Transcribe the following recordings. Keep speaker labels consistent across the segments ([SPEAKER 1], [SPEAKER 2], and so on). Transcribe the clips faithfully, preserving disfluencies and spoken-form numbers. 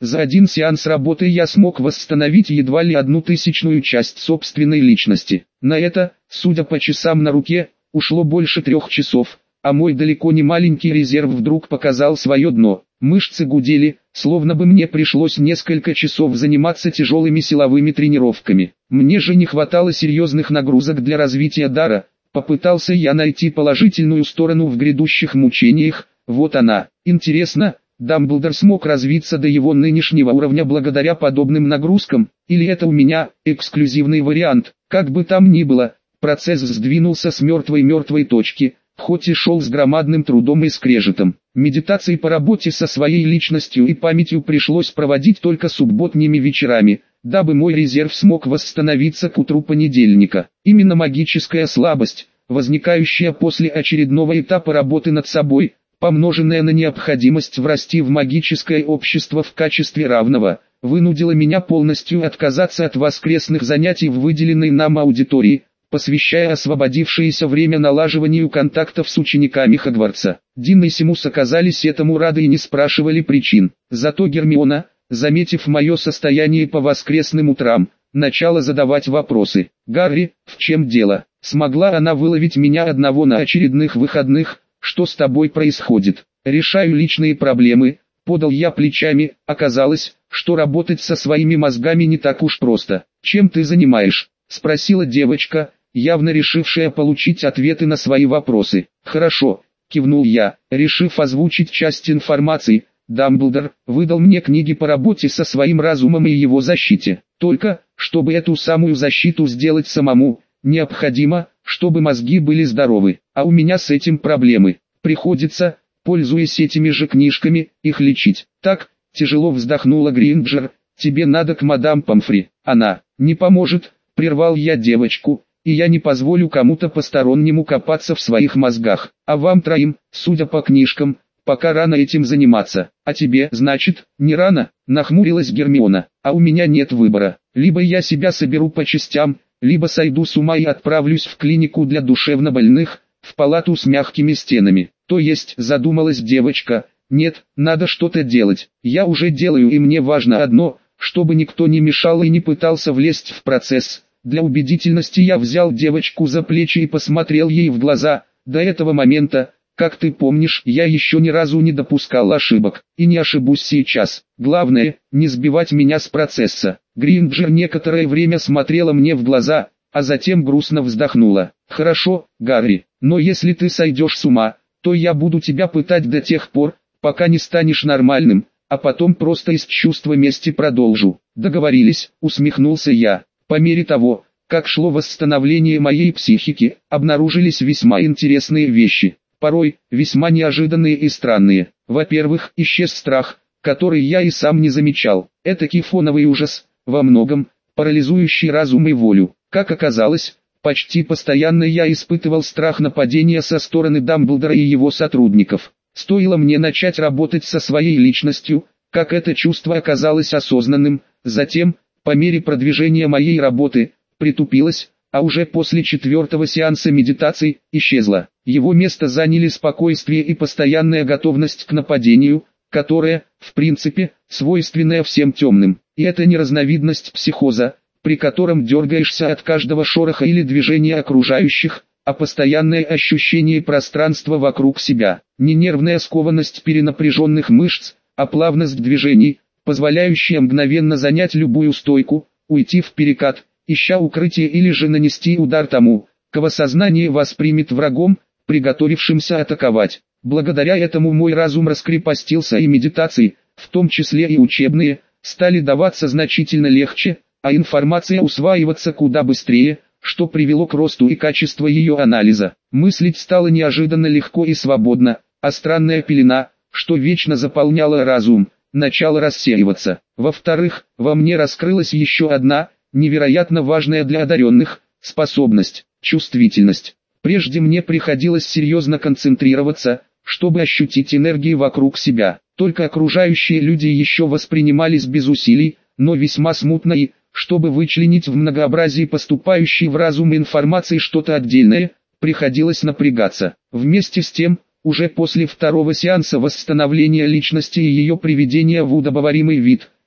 [SPEAKER 1] За один сеанс работы я смог восстановить едва ли одну тысячную часть собственной личности. На это, судя по часам на руке, ушло больше трех часов, а мой далеко не маленький резерв вдруг показал свое дно. Мышцы гудели, словно бы мне пришлось несколько часов заниматься тяжелыми силовыми тренировками. Мне же не хватало серьезных нагрузок для развития дара. Попытался я найти положительную сторону в грядущих мучениях, вот она. Интересно, Дамблдор смог развиться до его нынешнего уровня благодаря подобным нагрузкам, или это у меня эксклюзивный вариант? Как бы там ни было, процесс сдвинулся с мертвой-мертвой точки, хоть и шел с громадным трудом и скрежетом. Медитации по работе со своей личностью и памятью пришлось проводить только субботними вечерами, дабы мой резерв смог восстановиться к утру понедельника. Именно магическая слабость, возникающая после очередного этапа работы над собой, помноженная на необходимость врасти в магическое общество в качестве равного, вынудила меня полностью отказаться от воскресных занятий в выделенной нам аудитории, посвящая освободившееся время налаживанию контактов с учениками Хогвартса. Дин и Симус оказались этому рады и не спрашивали причин. Зато Гермиона, заметив мое состояние по воскресным утрам, начала задавать вопросы. «Гарри, в чем дело? Смогла она выловить меня одного на очередных выходных? Что с тобой происходит?» «Решаю личные проблемы», — подал я плечами. Оказалось, что работать со своими мозгами не так уж просто. «Чем ты занимаешь?» — спросила девочка, явно решившая получить ответы на свои вопросы. «Хорошо», — кивнул я, решив озвучить часть информации. «Дамблдор выдал мне книги по работе со своим разумом и его защите. Только, чтобы эту самую защиту сделать самому, необходимо, чтобы мозги были здоровы, а у меня с этим проблемы. Приходится, пользуясь этими же книжками, их лечить». «Так», — тяжело вздохнула Гринджер, — «тебе надо к мадам Помфри. Она не поможет», — прервал я девочку, — «и я не позволю кому-то постороннему копаться в своих мозгах. А вам троим, судя по книжкам, пока рано этим заниматься». «А тебе, значит, не рано?» — нахмурилась Гермиона. «А у меня нет выбора. Либо я себя соберу по частям, либо сойду с ума и отправлюсь в клинику для душевнобольных, в палату с мягкими стенами». «То есть», — задумалась девочка, — «нет, надо что-то делать. Я уже делаю, и мне важно одно, чтобы никто не мешал и не пытался влезть в процесс». Для убедительности я взял девочку за плечи и посмотрел ей в глаза. До этого момента, как ты помнишь, я еще ни разу не допускал ошибок, и не ошибусь сейчас. Главное, не сбивать меня с процесса. Гринджер некоторое время смотрела мне в глаза, а затем грустно вздохнула. «Хорошо, Гарри, но если ты сойдешь с ума, то я буду тебя пытать до тех пор, пока не станешь нормальным, а потом просто из чувства мести продолжу». «Договорились», — усмехнулся я. По мере того, как шло восстановление моей психики, обнаружились весьма интересные вещи, порой весьма неожиданные и странные. Во-первых, исчез страх, который я и сам не замечал. Этакий фоновый ужас, во многом, парализующий разум и волю. Как оказалось, почти постоянно я испытывал страх нападения со стороны Дамблдора и его сотрудников. Стоило мне начать работать со своей личностью, как это чувство оказалось осознанным, затем, по мере продвижения моей работы, притупилось, а уже после четвертого сеанса медитаций, исчезло. Его место заняли спокойствие и постоянная готовность к нападению, которая, в принципе, свойственная всем темным. И это не разновидность психоза, при котором дергаешься от каждого шороха или движения окружающих, а постоянное ощущение пространства вокруг себя. Не нервная скованность перенапряженных мышц, а плавность движений, позволяющая мгновенно занять любую стойку, уйти в перекат, ища укрытие или же нанести удар тому, кого сознание воспримет врагом, приготовившимся атаковать. Благодаря этому мой разум раскрепостился, и медитации, в том числе и учебные, стали даваться значительно легче, а информация усваиваться куда быстрее, что привело к росту и качеству ее анализа. Мыслить стало неожиданно легко и свободно, а странная пелена, что вечно заполняла разум, начала рассеиваться. Во-вторых, во мне раскрылась еще одна, невероятно важная для одаренных, способность – чувствительность. Прежде мне приходилось серьезно концентрироваться, чтобы ощутить энергии вокруг себя. Только окружающие люди еще воспринимались без усилий, но весьма смутно, и, чтобы вычленить в многообразии поступающей в разум информации что-то отдельное, приходилось напрягаться. Вместе с тем, уже после второго сеанса восстановления личности и ее приведения в удобоваримый вид,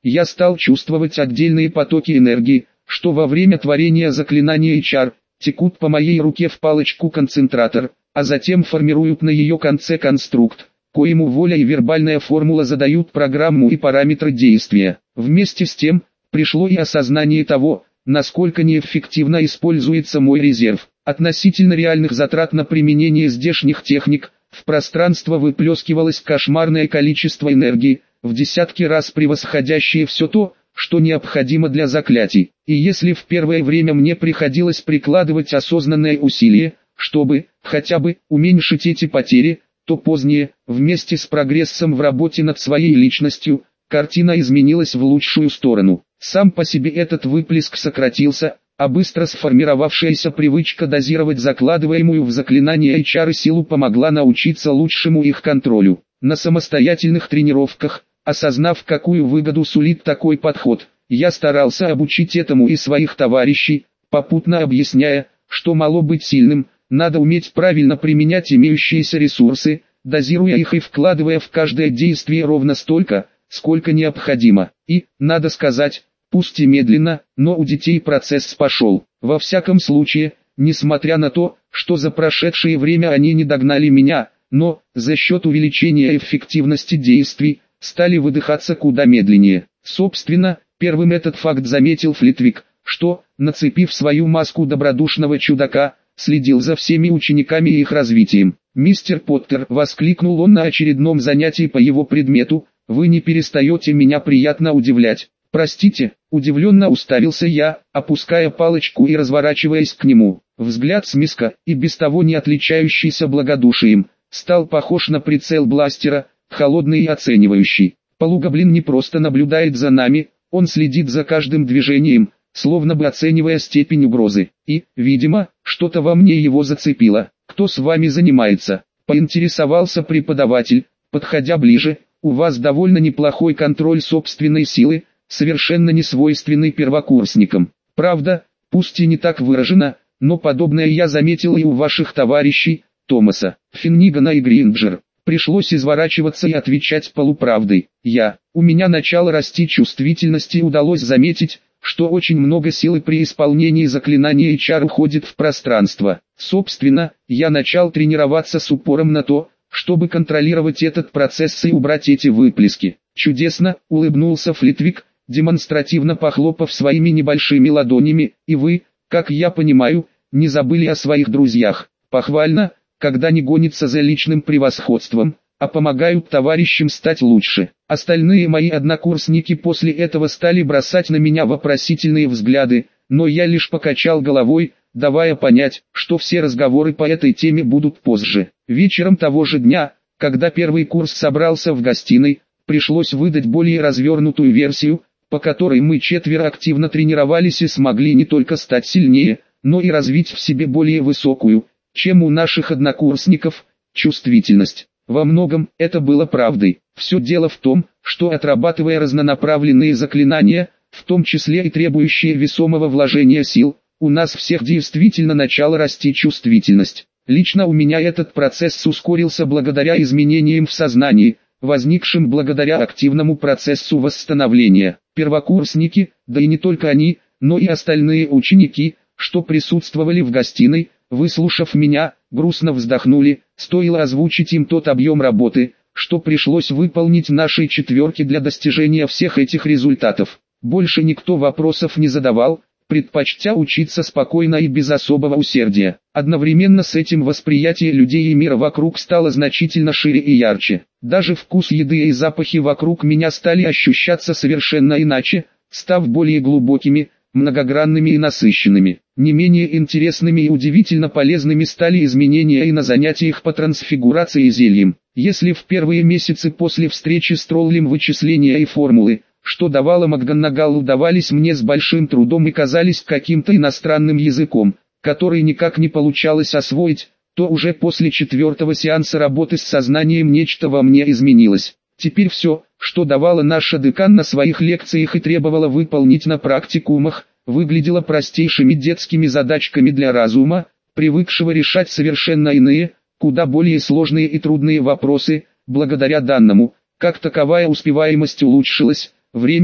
[SPEAKER 1] я стал чувствовать отдельные потоки энергии, что во время творения заклинания эйч ар, текут по моей руке в палочку-концентратор, а затем формируют на ее конце конструкт, коему воля и вербальная формула задают программу и параметры действия. Вместе с тем, пришло и осознание того, насколько неэффективно используется мой резерв. Относительно реальных затрат на применение здешних техник, в пространство выплескивалось кошмарное количество энергии, в десятки раз превосходящее все то, что необходимо для заклятий. И если в первое время мне приходилось прикладывать осознанное усилие, чтобы, хотя бы, уменьшить эти потери, то позднее, вместе с прогрессом в работе над своей личностью, картина изменилась в лучшую сторону. Сам по себе этот выплеск сократился, а быстро сформировавшаяся привычка дозировать закладываемую в заклинание эйч ар силу помогла научиться лучшему их контролю. На самостоятельных тренировках, осознав, какую выгоду сулит такой подход, я старался обучить этому и своих товарищей, попутно объясняя, что мало быть сильным, надо уметь правильно применять имеющиеся ресурсы, дозируя их и вкладывая в каждое действие ровно столько, сколько необходимо. И, надо сказать, пусть и медленно, но у детей процесс пошел. Во всяком случае, несмотря на то, что за прошедшее время они не догнали меня, но, за счет увеличения эффективности действий, стали выдыхаться куда медленнее. Собственно, первым этот факт заметил Флитвик, что, нацепив свою маску добродушного чудака, следил за всеми учениками и их развитием. «Мистер Поттер», — воскликнул он на очередном занятии по его предмету, — «вы не перестаете меня приятно удивлять». «Простите», — удивленно уставился я, опуская палочку и разворачиваясь к нему. Взгляд Смиска, и без того не отличающийся благодушием, стал похож на прицел бластера, холодный и оценивающий. Полугоблин не просто наблюдает за нами, он следит за каждым движением, словно бы оценивая степень угрозы. И, видимо, что-то во мне его зацепило. «Кто с вами занимается?» — поинтересовался преподаватель, подходя ближе. «У вас довольно неплохой контроль собственной силы, совершенно не свойственный первокурсникам. Правда, пусть и не так выражено, но подобное я заметил и у ваших товарищей, Томаса, Финнигана и Гринджер». Пришлось изворачиваться и отвечать полуправдой. Я, у меня начало расти чувствительность и удалось заметить, что очень много силы при исполнении заклинания эйч ар уходит в пространство. Собственно, я начал тренироваться с упором на то, чтобы контролировать этот процесс и убрать эти выплески. «Чудесно», — улыбнулся Флитвик, демонстративно похлопав своими небольшими ладонями, «и вы, как я понимаю, не забыли о своих друзьях. Похвально, когда не гонятся за личным превосходством, а помогают товарищам стать лучше». Остальные мои однокурсники после этого стали бросать на меня вопросительные взгляды, но я лишь покачал головой, давая понять, что все разговоры по этой теме будут позже. Вечером того же дня, когда первый курс собрался в гостиной, пришлось выдать более развернутую версию, по которой мы четверо активно тренировались и смогли не только стать сильнее, но и развить в себе более высокую, чем у наших однокурсников, чувствительность. Во многом это было правдой. Все дело в том, что отрабатывая разнонаправленные заклинания, в том числе и требующие весомого вложения сил, у нас всех действительно начала расти чувствительность. Лично у меня этот процесс ускорился благодаря изменениям в сознании, возникшим благодаря активному процессу восстановления. Первокурсники, да и не только они, но и остальные ученики, что присутствовали в гостиной, выслушав меня, грустно вздохнули. Стоило озвучить им тот объем работы, что пришлось выполнить нашей четверке для достижения всех этих результатов. Больше никто вопросов не задавал, предпочтя учиться спокойно и без особого усердия. Одновременно с этим восприятие людей и мира вокруг стало значительно шире и ярче. Даже вкус еды и запахи вокруг меня стали ощущаться совершенно иначе, став более глубокими, многогранными и насыщенными. Не менее интересными и удивительно полезными стали изменения и на занятиях по трансфигурации и зельям. Если в первые месяцы после встречи с троллем вычисления и формулы, что давало МакГонагалл, давались мне с большим трудом и казались каким-то иностранным языком, который никак не получалось освоить, то уже после четвертого сеанса работы с сознанием нечто во мне изменилось. Теперь все, что давала наша декан на своих лекциях и требовала выполнить на практикумах, выглядело простейшими детскими задачками для разума, привыкшего решать совершенно иные, куда более сложные и трудные вопросы. Благодаря данному, как таковая успеваемость улучшилась, время,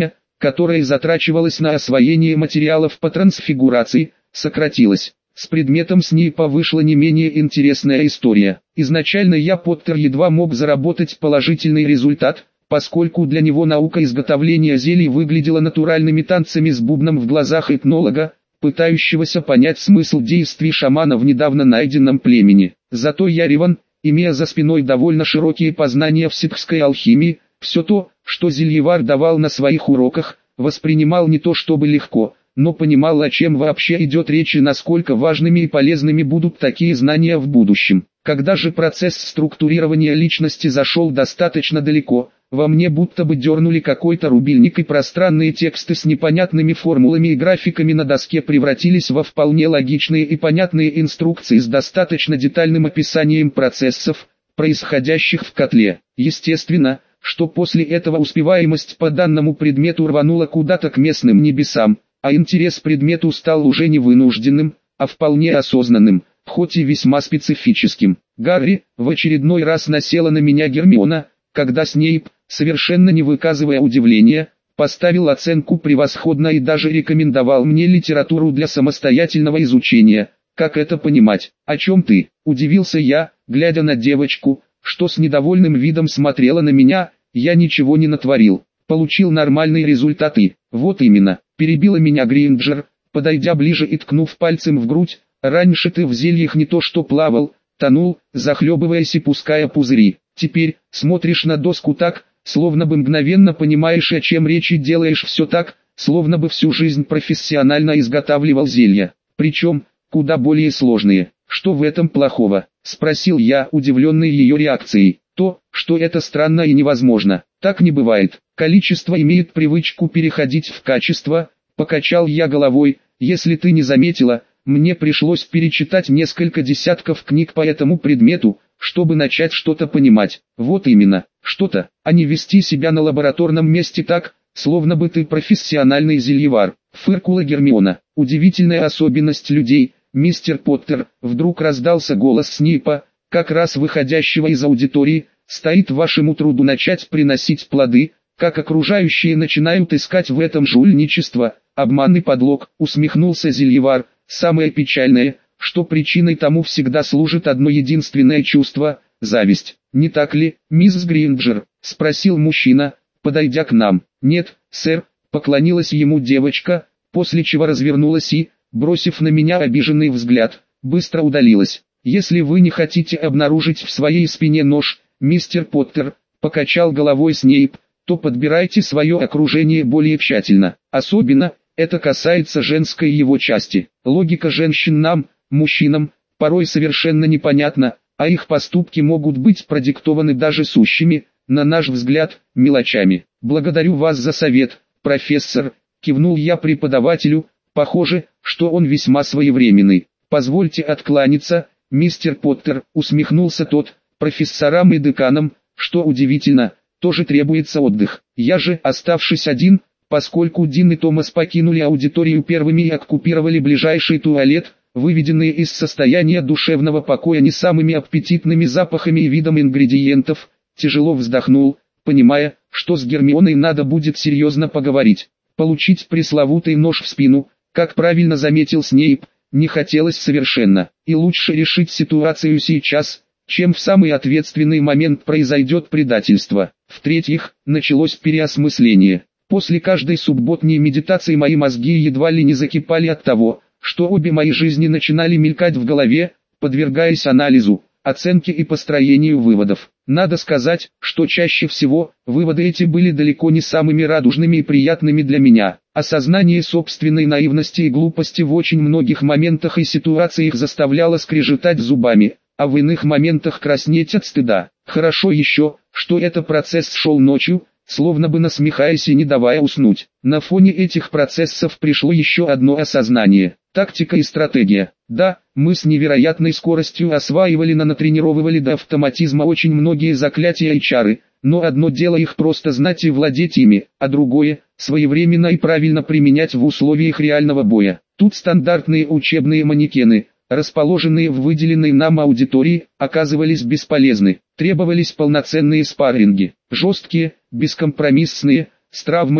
[SPEAKER 1] которое затрачивалось на освоение материалов по трансфигурации, сократилось. С предметом Снейпа вышла не менее интересная история. Изначально я, Поттер, едва мог заработать положительный результат, поскольку для него наука изготовления зелий выглядела натуральными танцами с бубном в глазах этнолога, пытающегося понять смысл действий шамана в недавно найденном племени. Зато я реван, имея за спиной довольно широкие познания в ситхской алхимии, все то, что зельевар давал на своих уроках, воспринимал не то чтобы легко, но понимал, о чем вообще идет речь и насколько важными и полезными будут такие знания в будущем. Когда же процесс структурирования личности зашел достаточно далеко, во мне будто бы дернули какой-то рубильник, и пространные тексты с непонятными формулами и графиками на доске превратились во вполне логичные и понятные инструкции с достаточно детальным описанием процессов, происходящих в котле. Естественно, что после этого успеваемость по данному предмету рванула куда-то к местным небесам, а интерес к предмету стал уже не вынужденным, а вполне осознанным, хоть и весьма специфическим. «Гарри», в очередной раз насела на меня Гермиона, когда Снейп, совершенно не выказывая удивления, поставил оценку «превосходно» и даже рекомендовал мне литературу для самостоятельного изучения. «Как это понимать? О чем ты?» – удивился я, глядя на девочку, что с недовольным видом смотрела на меня. «Я ничего не натворил. Получил нормальные результаты». «Вот именно», – перебила меня Гринджер, подойдя ближе и ткнув пальцем в грудь. «Раньше ты в зельях не то что плавал, тонул, захлебываясь и пуская пузыри. Теперь смотришь на доску так, словно бы мгновенно понимаешь, о чем речь, и делаешь все так, словно бы всю жизнь профессионально изготавливал зелья. Причем, куда более сложные». «Что в этом плохого?» – спросил я, удивленный ее реакцией. «То, что это странно и невозможно. Так не бывает. Количество имеет привычку переходить в качество», – покачал я головой. «Если ты не заметила, мне пришлось перечитать несколько десятков книг по этому предмету, чтобы начать что-то понимать». «Вот именно, что-то, а не вести себя на лабораторном месте так, словно бы ты профессиональный зельевар», – фыркула Гермиона. «Удивительная особенность людей, мистер Поттер», — вдруг раздался голос Снейпа, как раз выходящего из аудитории. «Стоит вашему труду начать приносить плоды, как окружающие начинают искать в этом жульничество, обман и подлог», — усмехнулся зельевар. «Самое печальное, что причиной тому всегда служит одно единственное чувство — зависть. Не так ли, мисс Гринджер?» — спросил мужчина, подойдя к нам. «Нет, сэр», — поклонилась ему девочка, после чего развернулась и, бросив на меня обиженный взгляд, быстро удалилась. «Если вы не хотите обнаружить в своей спине нож, мистер Поттер», — покачал головой Снейп, «то подбирайте свое окружение более тщательно. Особенно, это касается женской его части. Логика женщин нам, мужчинам, порой совершенно непонятна, а их поступки могут быть продиктованы даже сущими, на наш взгляд, мелочами. Благодарю вас за совет, профессор», — кивнул я преподавателю. «Похоже, что он весьма своевременный. Позвольте откланяться, мистер Поттер», — усмехнулся тот. «Профессорам и деканам, что удивительно, тоже требуется отдых. Я же, оставшись один, поскольку Дин и Томас покинули аудиторию первыми и оккупировали ближайший туалет, выведенные из состояния душевного покоя не самыми аппетитными запахами и видом ингредиентов, тяжело вздохнул, понимая, что с Гермионой надо будет серьезно поговорить. Получить пресловутый нож в спину, как правильно заметил Снейп, не хотелось совершенно, и лучше решить ситуацию сейчас, чем в самый ответственный момент произойдет предательство. В-третьих, началось переосмысление. После каждой субботней медитации мои мозги едва ли не закипали от того, что обе мои жизни начинали мелькать в голове, подвергаясь анализу, оценке и построению выводов. Надо сказать, что чаще всего, выводы эти были далеко не самыми радужными и приятными для меня. Осознание собственной наивности и глупости в очень многих моментах и ситуациях заставляло скрежетать зубами, а в иных моментах краснеть от стыда. Хорошо еще, что этот процесс шел ночью, словно бы насмехаясь и не давая уснуть. На фоне этих процессов пришло еще одно осознание. Тактика и стратегия. Да, мы с невероятной скоростью осваивали, натренировывали до автоматизма очень многие заклятия и чары, но одно дело их просто знать и владеть ими, а другое – своевременно и правильно применять в условиях реального боя. Тут стандартные учебные манекены, расположенные в выделенной нам аудитории, оказывались бесполезны. Требовались полноценные спарринги, жесткие, бескомпромиссные, с травмами,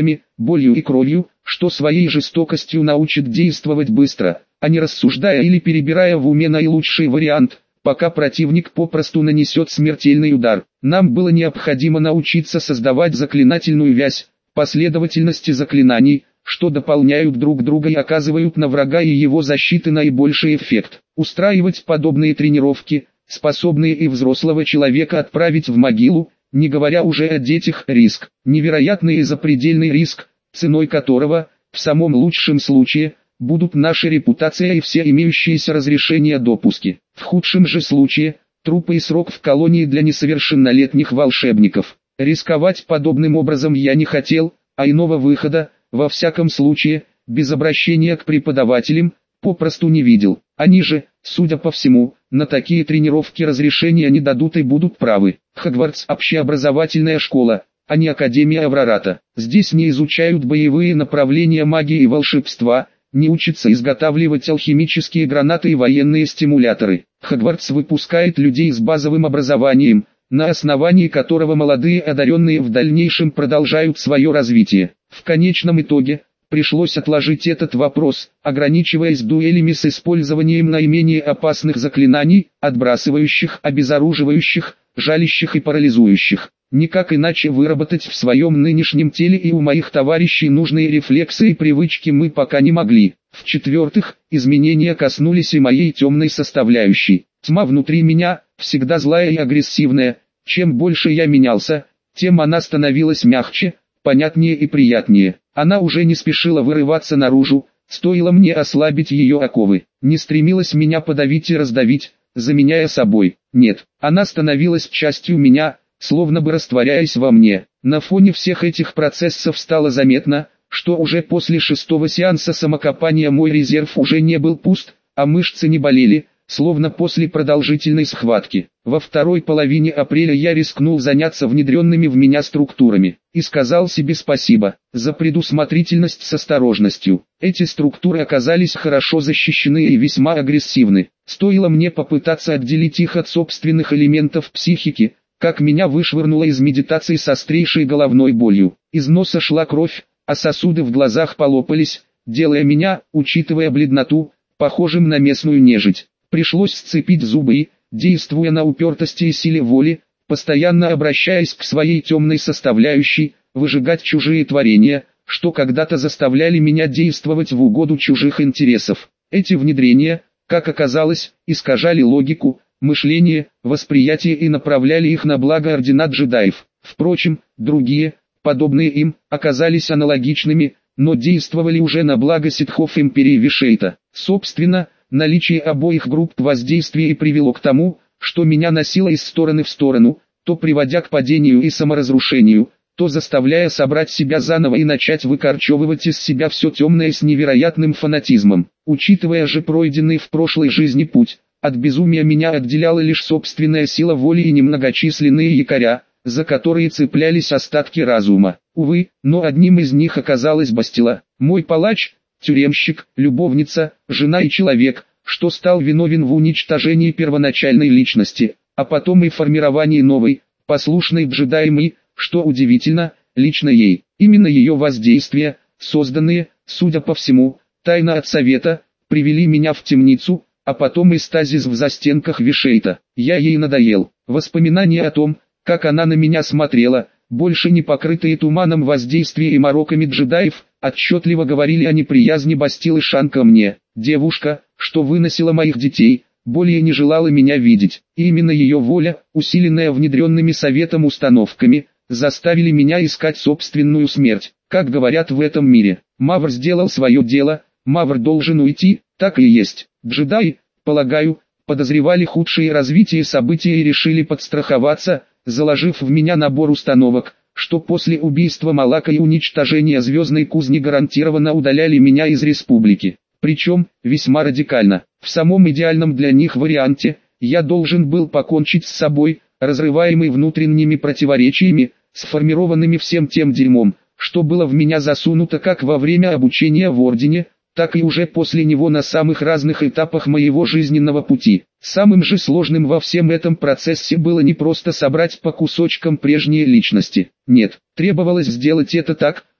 [SPEAKER 1] болью и кровью, что своей жестокостью научит действовать быстро, а не рассуждая или перебирая в уме наилучший вариант, пока противник попросту нанесет смертельный удар. Нам было необходимо научиться создавать заклинательную вязь, последовательности заклинаний, что дополняют друг друга и оказывают на врага и его защиты наибольший эффект. Устраивать подобные тренировки, способные и взрослого человека отправить в могилу, не говоря уже о детях, риск. Невероятный и запредельный риск, ценой которого, в самом лучшем случае, будут наша репутация и все имеющиеся разрешения допуски. В худшем же случае, трупы и срок в колонии для несовершеннолетних волшебников. Рисковать подобным образом я не хотел, а иного выхода, во всяком случае, без обращения к преподавателям, попросту не видел. Они же, судя по всему, на такие тренировки разрешения не дадут и будут правы. Хогвартс – общеобразовательная школа, а не Академия Аврората. Здесь не изучают боевые направления магии и волшебства, не учатся изготавливать алхимические гранаты и военные стимуляторы. Хогвартс выпускает людей с базовым образованием, на основании которого молодые одаренные в дальнейшем продолжают свое развитие. В конечном итоге, пришлось отложить этот вопрос, ограничиваясь дуэлями с использованием наименее опасных заклинаний, отбрасывающих, обезоруживающих, жалящих и парализующих. Никак иначе выработать в своем нынешнем теле и у моих товарищей нужные рефлексы и привычки мы пока не могли. В-четвертых, изменения коснулись и моей темной составляющей. Тьма внутри меня, всегда злая и агрессивная, чем больше я менялся, тем она становилась мягче, понятнее и приятнее. Она уже не спешила вырываться наружу, стоило мне ослабить ее оковы. Не стремилась меня подавить и раздавить, заменяя собой. Нет, она становилась частью меня, словно бы растворяясь во мне. На фоне всех этих процессов стало заметно, что уже после шестого сеанса самокопания мой резерв уже не был пуст, а мышцы не болели, словно после продолжительной схватки. Во второй половине апреля я рискнул заняться внедренными в меня структурами, и сказал себе спасибо за предусмотрительность с осторожностью. Эти структуры оказались хорошо защищены и весьма агрессивны. Стоило мне попытаться отделить их от собственных элементов психики, как меня вышвырнуло из медитации с острейшей головной болью. Из носа шла кровь, а сосуды в глазах полопались, делая меня, учитывая бледноту, похожим на местную нежить. Пришлось сцепить зубы и, действуя на упертости и силе воли, постоянно обращаясь к своей темной составляющей, выжигать чужие творения, что когда-то заставляли меня действовать в угоду чужих интересов. Эти внедрения, как оказалось, искажали логику, мышление, восприятие и направляли их на благо ордена джедаев. Впрочем, другие, подобные им, оказались аналогичными, но действовали уже на благо ситхов империи Вишейта. Собственно, наличие обоих групп воздействия и привело к тому, что меня носило из стороны в сторону, то приводя к падению и саморазрушению, то заставляя собрать себя заново и начать выкорчевывать из себя все темное с невероятным фанатизмом. Учитывая же пройденный в прошлой жизни путь, от безумия меня отделяла лишь собственная сила воли и немногочисленные якоря, за которые цеплялись остатки разума. Увы, но одним из них оказалась Бастила, мой палач, тюремщик, любовница, жена и человек, что стал виновен в уничтожении первоначальной личности, а потом и формировании новой, послушной джедаям и, что удивительно, лично ей. Именно ее воздействия, созданные, судя по всему, тайно от совета, привели меня в темницу, а потом и стазис в застенках Вишейта. Я ей надоел. Воспоминания о том, как она на меня смотрела, больше не покрытые туманом воздействия и мороками джедаев, отчетливо говорили о неприязни Бастилы Шан ко мне. Девушка, что выносила моих детей, более не желала меня видеть. И именно ее воля, усиленная внедренными советом установками, заставили меня искать собственную смерть. Как говорят в этом мире, Мавр сделал свое дело, Мавр должен уйти, так и есть. Джедаи, полагаю, подозревали худшее развитие событий и решили подстраховаться, заложив в меня набор установок, что после убийства Малака и уничтожения звездной кузни гарантированно удаляли меня из республики. Причем, весьма радикально. В самом идеальном для них варианте, я должен был покончить с собой, разрываемый внутренними противоречиями, сформированными всем тем дерьмом, что было в меня засунуто как во время обучения в Ордене, так и уже после него на самых разных этапах моего жизненного пути. Самым же сложным во всем этом процессе было не просто собрать по кусочкам прежние личности. Нет, требовалось сделать это так,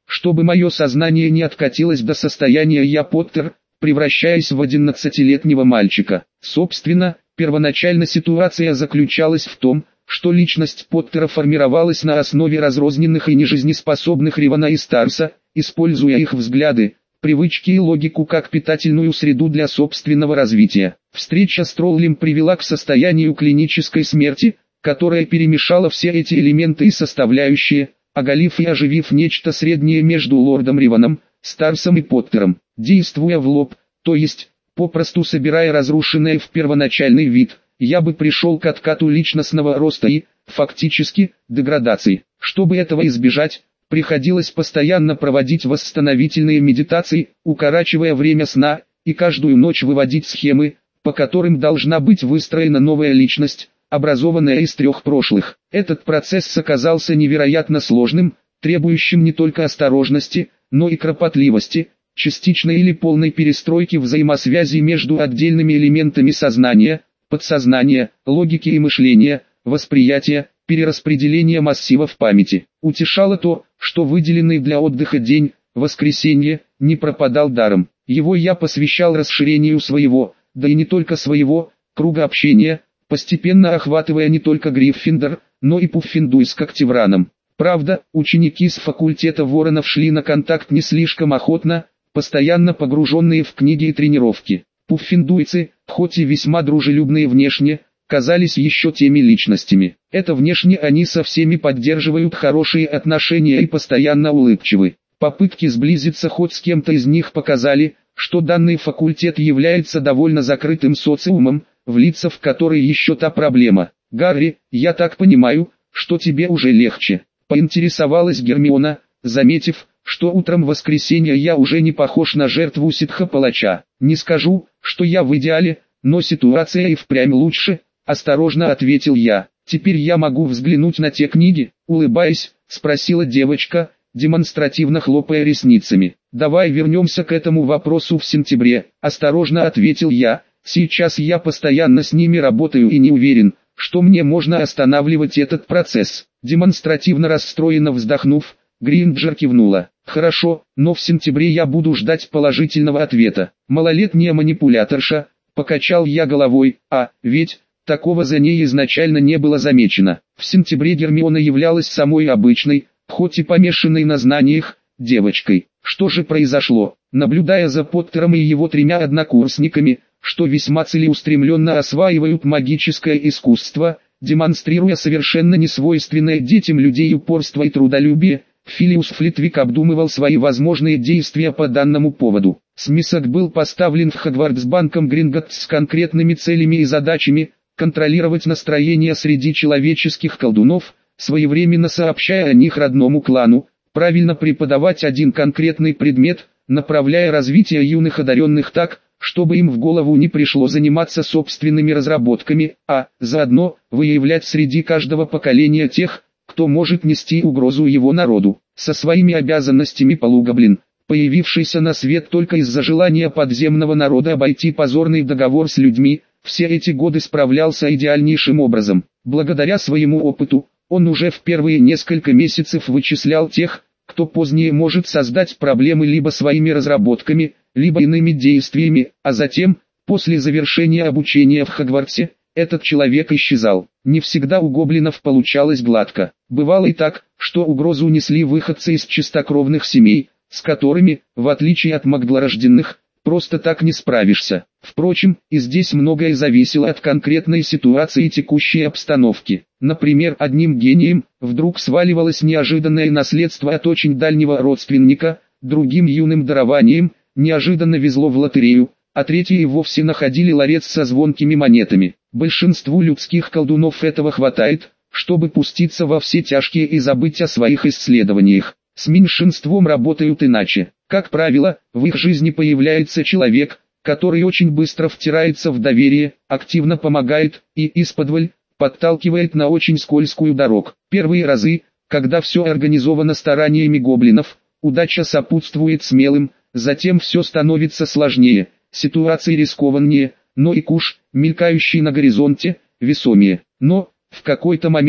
[SPEAKER 1] чтобы мое сознание не откатилось до состояния «я Поттер», превращаясь в одиннадцатилетнего мальчика. Собственно, первоначально ситуация заключалась в том, что личность Поттера формировалась на основе разрозненных и нежизнеспособных Ривана и Старса, используя их взгляды, привычки и логику как питательную среду для собственного развития. Встреча с троллем привела к состоянию клинической смерти, которая перемешала все эти элементы и составляющие, оголив и оживив нечто среднее между лордом Риваном, Старсом и Поттером. Действуя в лоб, то есть, попросту собирая разрушенное в первоначальный вид, я бы пришел к откату личностного роста и, фактически, деградации. Чтобы этого избежать, приходилось постоянно проводить восстановительные медитации, укорачивая время сна, и каждую ночь выводить схемы, по которым должна быть выстроена новая личность, образованная из трех прошлых. Этот процесс оказался невероятно сложным, требующим не только осторожности, но и кропотливости, частичной или полной перестройки взаимосвязи между отдельными элементами сознания, подсознания, логики и мышления, восприятия, перераспределения массивов памяти. Утешало то, что выделенный для отдыха день, воскресенье, не пропадал даром. Его я посвящал расширению своего, да и не только своего, круга общения, постепенно охватывая не только Гриффиндор, но и Пуффиндуй с Когтевраном. Правда, ученики с факультета Воронов шли на контакт не слишком охотно, постоянно погруженные в книги и тренировки. Пуффиндуйцы, хоть и весьма дружелюбные внешне, казались еще теми личностями. Это внешне они со всеми поддерживают хорошие отношения и постоянно улыбчивы. Попытки сблизиться хоть с кем-то из них показали, что данный факультет является довольно закрытым социумом, влиться в который еще та проблема. «Гарри, я так понимаю, что тебе уже легче», — поинтересовалась Гермиона, заметив, что утром воскресенья я уже не похож на жертву ситха-палача. «Не скажу, что я в идеале, но ситуация и впрямь лучше», — осторожно ответил я. «Теперь я могу взглянуть на те книги?» — улыбаясь, спросила девочка, демонстративно хлопая ресницами. «Давай вернемся к этому вопросу в сентябре», — осторожно ответил я. «Сейчас я постоянно с ними работаю и не уверен, что мне можно останавливать этот процесс». Демонстративно расстроенно вздохнув, Гринджер кивнула. «Хорошо, но в сентябре я буду ждать положительного ответа». «Малолетняя манипуляторша», — покачал я головой, «а, ведь, такого за ней изначально не было замечено». В сентябре Гермиона являлась самой обычной, хоть и помешанной на знаниях, девочкой. Что же произошло? Наблюдая за Поттером и его тремя однокурсниками, что весьма целеустремленно осваивают магическое искусство, демонстрируя совершенно несвойственное детям людей упорство и трудолюбие, Филиус Флитвик обдумывал свои возможные действия по данному поводу. Список был поставлен в Хогвартс-банком Гринготтс с конкретными целями и задачами: контролировать настроение среди человеческих колдунов, своевременно сообщая о них родному клану, правильно преподавать один конкретный предмет, направляя развитие юных одаренных так, чтобы им в голову не пришло заниматься собственными разработками, а, заодно, выявлять среди каждого поколения тех, кто может нести угрозу его народу. Со своими обязанностями полугоблин, появившийся на свет только из-за желания подземного народа обойти позорный договор с людьми, все эти годы справлялся идеальнейшим образом. Благодаря своему опыту, он уже в первые несколько месяцев вычислял тех, кто позднее может создать проблемы либо своими разработками, либо иными действиями, а затем, после завершения обучения в Хогвартсе, этот человек исчезал. Не всегда у гоблинов получалось гладко. Бывало и так, что угрозу несли выходцы из чистокровных семей, с которыми, в отличие от магдлорожденных, просто так не справишься. Впрочем, и здесь многое зависело от конкретной ситуации и текущей обстановки. Например, одним гением вдруг сваливалось неожиданное наследство от очень дальнего родственника, другим юным дарованием неожиданно везло в лотерею, а третьи и вовсе находили ларец со звонкими монетами. Большинству людских колдунов этого хватает, чтобы пуститься во все тяжкие и забыть о своих исследованиях. С меньшинством работают иначе. Как правило, в их жизни появляется человек, который очень быстро втирается в доверие, активно помогает и исподволь подталкивает на очень скользкую дорогу. Первые разы, когда все организовано стараниями гоблинов, удача сопутствует смелым, затем все становится сложнее, ситуации рискованнее, но и куш, мелькающий на горизонте, весомее. Но, в какой-то момент,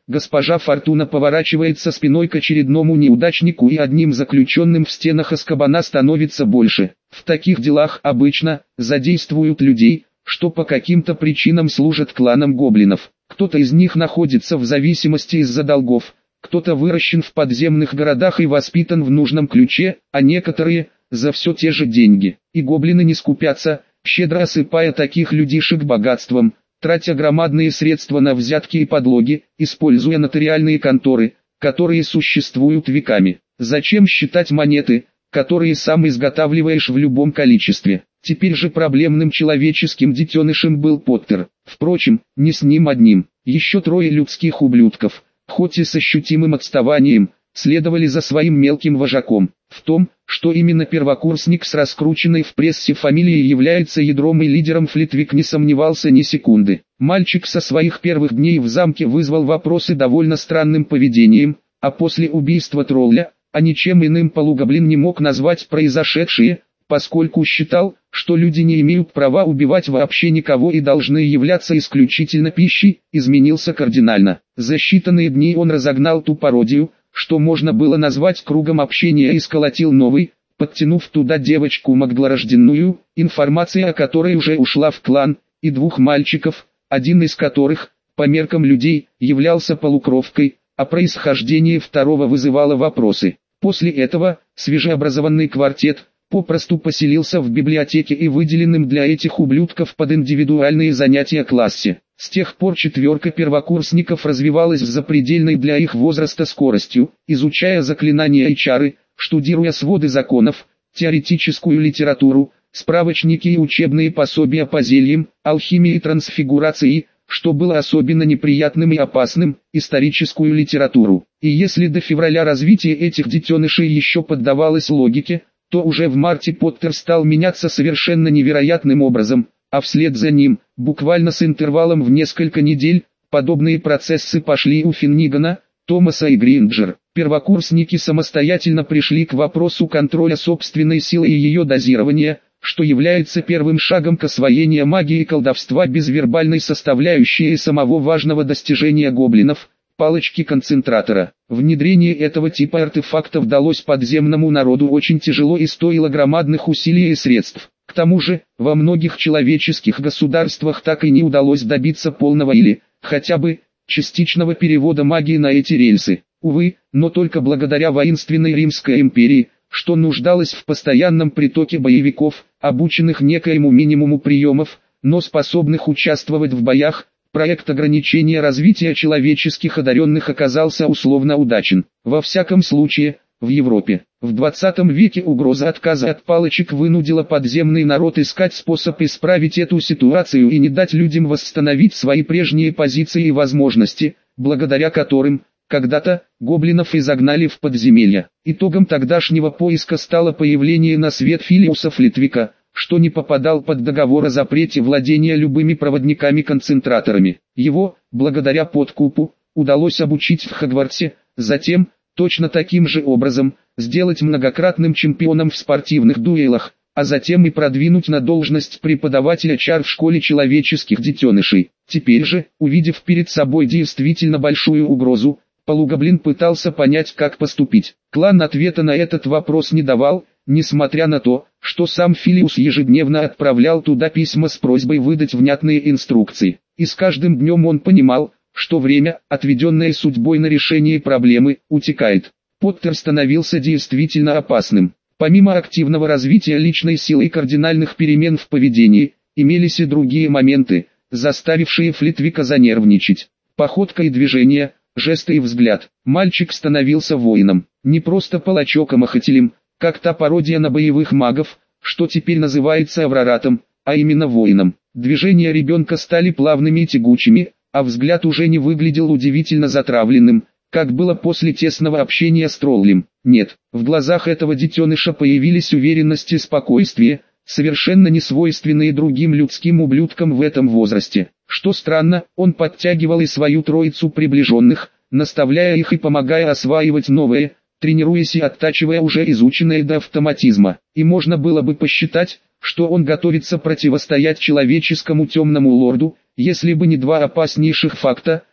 [SPEAKER 1] госпожа Фортуна поворачивается спиной к очередному неудачнику, и одним заключенным в стенах Азкабана становится больше. В таких делах обычно задействуют людей, что по каким-то причинам служат кланам гоблинов. Кто-то из них находится в зависимости из-за долгов, кто-то выращен в подземных городах и воспитан в нужном ключе, а некоторые – за все те же деньги. И гоблины не скупятся, щедро осыпая таких людишек богатством, тратя громадные средства на взятки и подлоги, используя нотариальные конторы, которые существуют веками. Зачем считать монеты, которые сам изготавливаешь в любом количестве? Теперь же проблемным человеческим детенышем был Поттер. Впрочем, не с ним одним. Еще трое людских ублюдков, хоть и с ощутимым отставанием, следовали за своим мелким вожаком. В том, что именно первокурсник с раскрученной в прессе фамилией является ядром и лидером, Флитвик не сомневался ни секунды. Мальчик со своих первых дней в замке вызвал вопросы довольно странным поведением, а после убийства тролля, а ничем иным полугоблин не мог назвать произошедшее, поскольку считал, что люди не имеют права убивать вообще никого и должны являться исключительно пищей, изменился кардинально. За считанные дни он разогнал ту пародию, что можно было назвать кругом общения, и сколотил новый, подтянув туда девочку Магдлорожденную, информация о которой уже ушла в клан, и двух мальчиков, один из которых, по меркам людей, являлся полукровкой, а происхождение второго вызывало вопросы. После этого, свежеобразованный квартет, попросту поселился в библиотеке и выделенным для этих ублюдков под индивидуальные занятия классе. С тех пор четверка первокурсников развивалась с запредельной для их возраста скоростью, изучая заклинания и чары, штудируя своды законов, теоретическую литературу, справочники и учебные пособия по зельям, алхимии и трансфигурации, что было особенно неприятным и опасным, историческую литературу. И если до февраля развитие этих детенышей еще поддавалось логике, то уже в марте Поттер стал меняться совершенно невероятным образом, а вслед за ним, буквально с интервалом в несколько недель, подобные процессы пошли у Финнигана, Томаса и Гринджер. Первокурсники самостоятельно пришли к вопросу контроля собственной силы и ее дозирования, что является первым шагом к освоению магии и колдовства без вербальной составляющей и самого важного достижения гоблинов – палочки концентратора. Внедрение этого типа артефактов далось подземному народу очень тяжело и стоило громадных усилий и средств. К тому же, во многих человеческих государствах так и не удалось добиться полного или, хотя бы, частичного перевода магии на эти рельсы. Увы, но только благодаря воинственной Римской империи, что нуждалась в постоянном притоке боевиков, обученных некоему минимуму приемов, но способных участвовать в боях, проект ограничения развития человеческих одаренных оказался условно удачен. Во всяком случае, в Европе. В двадцатом веке угроза отказа от палочек вынудила подземный народ искать способ исправить эту ситуацию и не дать людям восстановить свои прежние позиции и возможности, благодаря которым, когда-то, гоблинов изогнали в подземелья. Итогом тогдашнего поиска стало появление на свет Филиуса Флитвика, что не попадал под договор о запрете владения любыми проводниками-концентраторами. Его, благодаря подкупу, удалось обучить в Хогвартсе, затем, точно таким же образом, сделать многократным чемпионом в спортивных дуэлах, а затем и продвинуть на должность преподавателя чар в школе человеческих детенышей. Теперь же, увидев перед собой действительно большую угрозу, полугоблин пытался понять, как поступить. Клан ответа на этот вопрос не давал, несмотря на то, что сам Филиус ежедневно отправлял туда письма с просьбой выдать внятные инструкции. И с каждым днем он понимал, что время, отведенное судьбой на решение проблемы, утекает. Поттер становился действительно опасным. Помимо активного развития личной силы и кардинальных перемен в поведении, имелись и другие моменты, заставившие Флитвика занервничать. Походка и движение, жесты и взгляд. Мальчик становился воином, не просто палачоком-охотелем, как та пародия на боевых магов, что теперь называется Авраратом, а именно воином. Движения ребенка стали плавными и тягучими, а взгляд уже не выглядел удивительно затравленным, как было после тесного общения с троллем. Нет, в глазах этого детеныша появились уверенность и спокойствие, совершенно не свойственные другим людским ублюдкам в этом возрасте. Что странно, он подтягивал и свою троицу приближенных, наставляя их и помогая осваивать новое, тренируясь и оттачивая уже изученное до автоматизма. И можно было бы посчитать, что он готовится противостоять человеческому темному лорду, если бы не два опаснейших факта,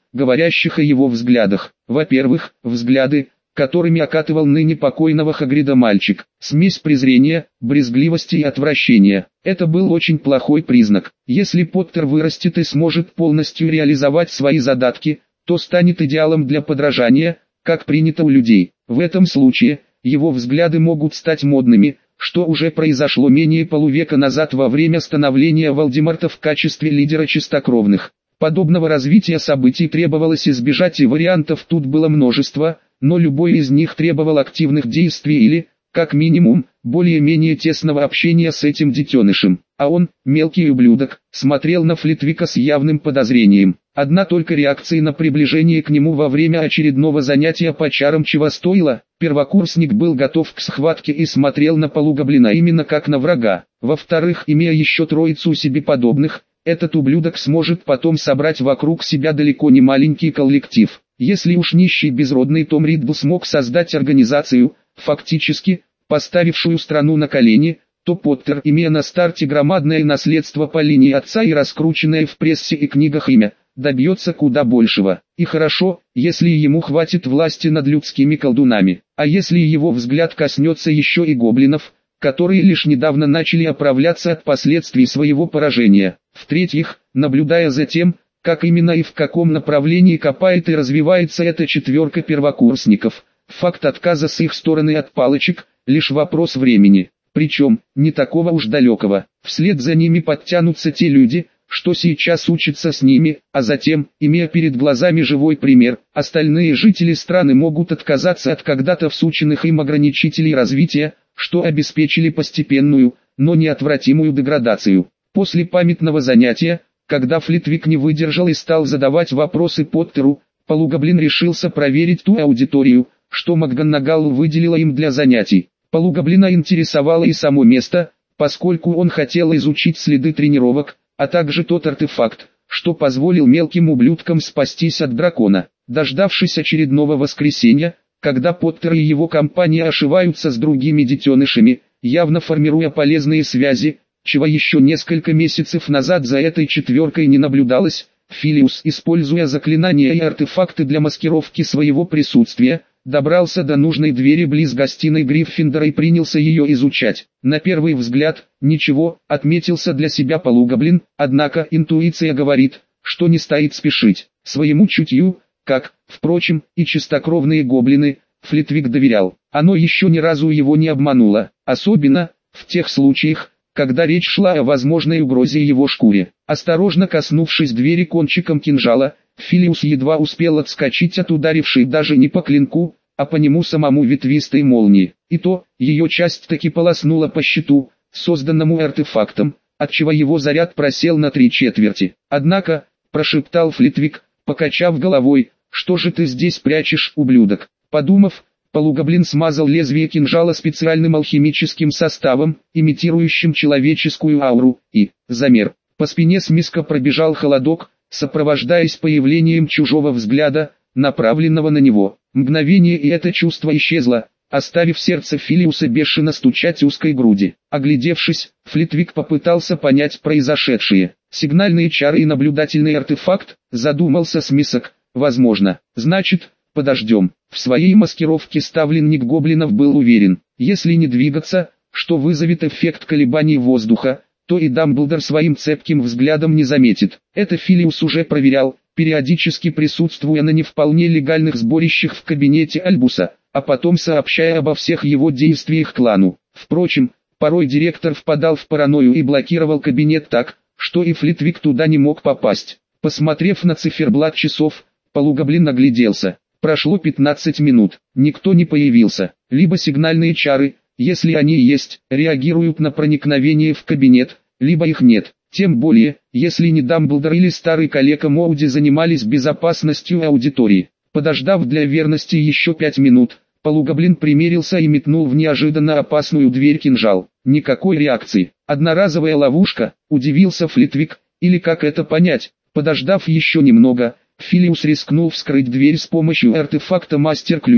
[SPEAKER 1] говорящих о его взглядах. Во-первых, взгляды, которыми окатывал ныне покойного Хагрида мальчик. Смесь презрения, брезгливости и отвращения. Это был очень плохой признак. Если Поттер вырастет и сможет полностью реализовать свои задатки, то станет идеалом для подражания, как принято у людей. В этом случае, его взгляды могут стать модными, что уже произошло менее полувека назад во время становления Волдеморта в качестве лидера чистокровных. Подобного развития событий требовалось избежать, и вариантов тут было множество, но любой из них требовал активных действий или, как минимум, более-менее тесного общения с этим детенышем. А он, мелкий ублюдок, смотрел на Флитвика с явным подозрением. Одна только реакция на приближение к нему во время очередного занятия по чарам чего стоило, первокурсник был готов к схватке и смотрел на полугоблина именно как на врага. Во-вторых, имея еще троицу себе подобных, этот ублюдок сможет потом собрать вокруг себя далеко не маленький коллектив. Если уж нищий безродный Том Риддл смог создать организацию, фактически, поставившую страну на колени, то Поттер, имея на старте громадное наследство по линии отца и раскрученное в прессе и книгах имя, добьется куда большего. И хорошо, если ему хватит власти над людскими колдунами. А если его взгляд коснется еще и гоблинов, которые лишь недавно начали оправляться от последствий своего поражения. В-третьих, наблюдая за тем, как именно и в каком направлении копает и развивается эта четверка первокурсников, факт отказа с их стороны от палочек – лишь вопрос времени. Причем, не такого уж далекого. Вслед за ними подтянутся те люди, что сейчас учатся с ними, а затем, имея перед глазами живой пример, остальные жители страны могут отказаться от когда-то всученных им ограничителей развития, что обеспечили постепенную, но неотвратимую деградацию. После памятного занятия, когда Флитвик не выдержал и стал задавать вопросы Поттеру, полугоблин решился проверить ту аудиторию, что МакГонагал выделила им для занятий. Полугоблина интересовало и само место, поскольку он хотел изучить следы тренировок, а также тот артефакт, что позволил мелким ублюдкам спастись от дракона. Дождавшись очередного воскресенья, когда Поттер и его компания ошиваются с другими детенышами, явно формируя полезные связи, чего еще несколько месяцев назад за этой четверкой не наблюдалось, Филиус, используя заклинания и артефакты для маскировки своего присутствия, добрался до нужной двери близ гостиной Гриффиндора и принялся ее изучать. На первый взгляд, ничего, отметился для себя полугоблин, однако интуиция говорит, что не стоит спешить. Своему чутью, как, впрочем, и чистокровные гоблины, Флитвик доверял. Оно еще ни разу его не обмануло, особенно в тех случаях, когда речь шла о возможной угрозе его шкуре. Осторожно коснувшись двери кончиком кинжала, Филиус едва успел отскочить от ударившей даже не по клинку, а по нему самому ветвистой молнии. И то, ее часть таки полоснула по щиту, созданному артефактом, отчего его заряд просел на три четверти. Однако, прошептал Флитвик, покачав головой, что же ты здесь прячешь, ублюдок? Подумав, полугоблин смазал лезвие кинжала специальным алхимическим составом, имитирующим человеческую ауру, и, замер. По спине Смиска пробежал холодок, сопровождаясь появлением чужого взгляда, направленного на него. Мгновение, и это чувство исчезло, оставив сердце Филиуса бешено стучать узкой груди. Оглядевшись, Флитвик попытался понять произошедшее. Сигнальные чары и наблюдательный артефакт, задумался Смисок, возможно. Значит, подождем. В своей маскировке ставленник гоблинов был уверен, если не двигаться, что вызовет эффект колебаний воздуха, то и Дамблдор своим цепким взглядом не заметит. Это Филиус уже проверял, периодически присутствуя на не вполне легальных сборищах в кабинете Альбуса, а потом сообщая обо всех его действиях клану. Впрочем, порой директор впадал в паранойю и блокировал кабинет так, что и Флитвик туда не мог попасть. Посмотрев на циферблат часов, полугоблин огляделся. Прошло пятнадцать минут, никто не появился. Либо сигнальные чары, если они есть, реагируют на проникновение в кабинет, либо их нет. Тем более, если не Дамблдор или старый калека Моуди занимались безопасностью аудитории. Подождав для верности еще пять минут, полугоблин примерился и метнул в неожиданно опасную дверь кинжал. Никакой реакции. Одноразовая ловушка, удивился Флитвик, или как это понять? Подождав еще немного, Филиус рискнул вскрыть дверь с помощью артефакта Мастер-Ключ,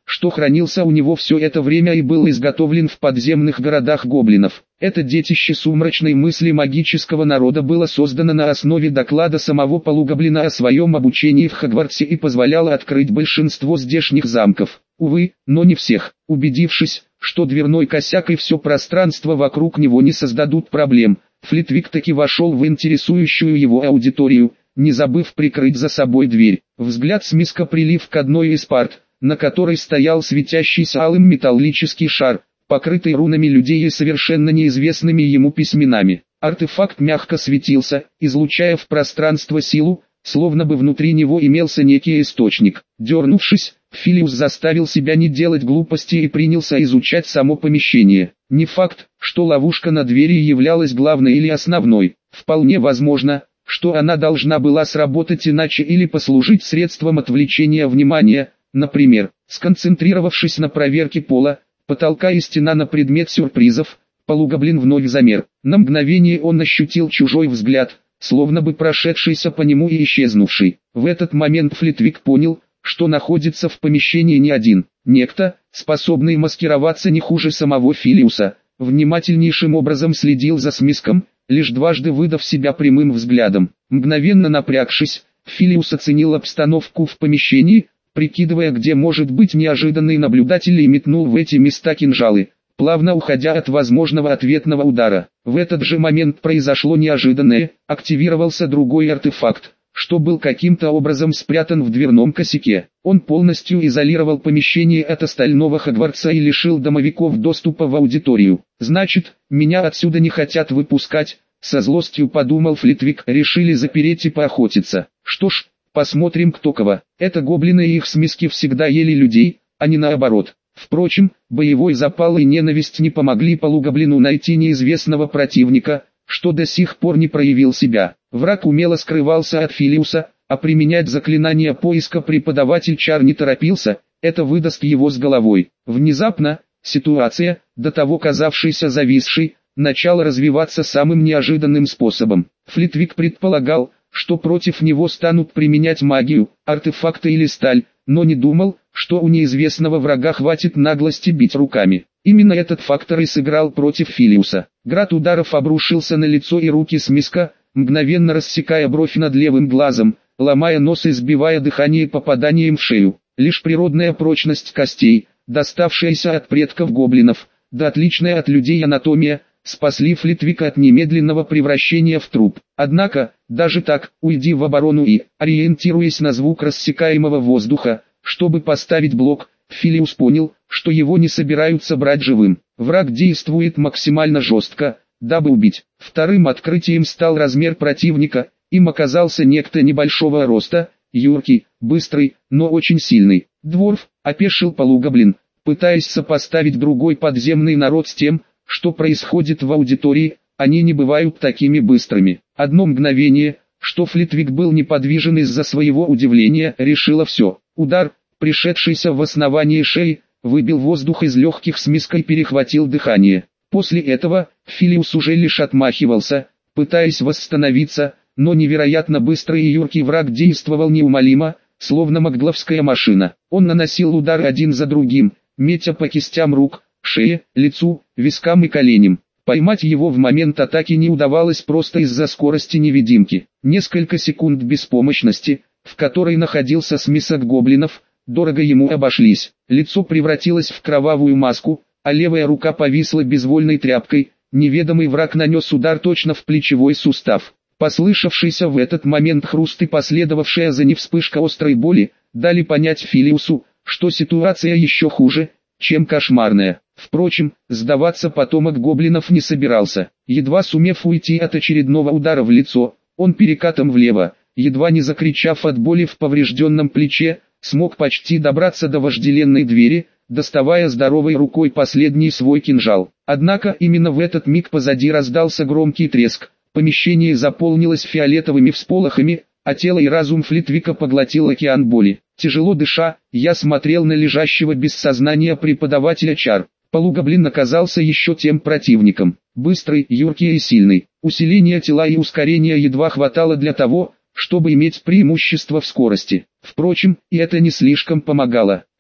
[SPEAKER 1] что хранился у него все это время и был изготовлен в подземных городах гоблинов. Это детище сумрачной мысли магического народа было создано на основе доклада самого полугоблина о своем обучении в Хогвартсе и позволяло открыть большинство здешних замков. Увы, но не всех. Убедившись, что дверной косяк и все пространство вокруг него не создадут проблем, Флитвик таки вошел в интересующую его аудиторию, не забыв прикрыть за собой дверь. Взгляд Смиска прилив к одной из парт, на которой стоял светящийся алым металлический шар, покрытый рунами людей и совершенно неизвестными ему письменами. Артефакт мягко светился, излучая в пространство силу, словно бы внутри него имелся некий источник. Дернувшись, Филиус заставил себя не делать глупости и принялся изучать само помещение. Не факт, что ловушка на двери являлась главной или основной. Вполне возможно, что она должна была сработать иначе или послужить средством отвлечения внимания, например, сконцентрировавшись на проверке пола, потолка и стена на предмет сюрпризов, полугоблин вновь замер. На мгновение он ощутил чужой взгляд, словно бы прошедшийся по нему и исчезнувший. В этот момент Флитвик понял, что находится в помещении не один. Некто, способный маскироваться не хуже самого Филиуса, внимательнейшим образом следил за Смиском, лишь дважды выдав себя прямым взглядом. Мгновенно напрягшись, Филиус оценил обстановку в помещении, прикидывая, где может быть неожиданный наблюдатель, и метнул в эти места кинжалы, плавно уходя от возможного ответного удара. В этот же момент произошло неожиданное, активировался другой артефакт, что был каким-то образом спрятан в дверном косяке. Он полностью изолировал помещение от остального Хогвартса и лишил домовиков доступа в аудиторию. «Значит, меня отсюда не хотят выпускать», — со злостью подумал Флитвик. «Решили запереть и поохотиться. Что ж, посмотрим кто кого. Это гоблины и их Смиски всегда ели людей, а не наоборот». Впрочем, боевой запал и ненависть не помогли полугоблину найти неизвестного противника, что до сих пор не проявил себя. Враг умело скрывался от Филиуса, а применять заклинание поиска преподаватель чар не торопился, это выдаст его с головой. Внезапно, ситуация, до того казавшаяся зависшей, начала развиваться самым неожиданным способом. Флитвик предполагал, что против него станут применять магию, артефакты или сталь, но не думал, что у неизвестного врага хватит наглости бить руками. Именно этот фактор и сыграл против Филиуса. Град ударов обрушился на лицо и руки Смиска, мгновенно рассекая бровь над левым глазом, ломая нос и сбивая дыхание попаданием в шею. Лишь природная прочность костей, доставшаяся от предков гоблинов, да отличная от людей анатомия, спасли Флитвика от немедленного превращения в труп. Однако, даже так, уйди в оборону и, ориентируясь на звук рассекаемого воздуха, чтобы поставить блок, Филиус понял, что его не собираются брать живым. Враг действует максимально жестко, дабы убить. Вторым открытием стал размер противника, им оказался некто небольшого роста, юркий, быстрый, но очень сильный. Дворф, опешил полугоблин, пытаясь сопоставить другой подземный народ с тем, что происходит в аудитории. Они не бывают такими быстрыми. Одно мгновение, что Флитвик был неподвижен из-за своего удивления, решило все. Удар, пришедшийся в основание шеи, выбил воздух из легких Смиска и перехватил дыхание. После этого, Филиус уже лишь отмахивался, пытаясь восстановиться, но невероятно быстрый и юркий враг действовал неумолимо, словно магловская машина. Он наносил удары один за другим, метя по кистям рук, шее, лицу, вискам и коленям. Поймать его в момент атаки не удавалось просто из-за скорости невидимки. Несколько секунд беспомощности, в которой находился Смисок гоблинов, дорого ему обошлись. Лицо превратилось в кровавую маску, а левая рука повисла безвольной тряпкой. Неведомый враг нанес удар точно в плечевой сустав. Послышавшийся в этот момент хруст и последовавшая за ним вспышка острой боли, дали понять Филиусу, что ситуация еще хуже, чем кошмарная. Впрочем, сдаваться потомок гоблинов не собирался. Едва сумев уйти от очередного удара в лицо, он перекатом влево, едва не закричав от боли в поврежденном плече, смог почти добраться до вожделенной двери, доставая здоровой рукой последний свой кинжал. Однако именно в этот миг позади раздался громкий треск, помещение заполнилось фиолетовыми всполохами, а тело и разум Флитвика поглотил океан боли. Тяжело дыша, я смотрел на лежащего без сознания преподавателя чар. Полугоблин оказался еще тем противником. Быстрый, юркий и сильный. Усиление тела и ускорения едва хватало для того, чтобы иметь преимущество в скорости. Впрочем, и это не слишком помогало.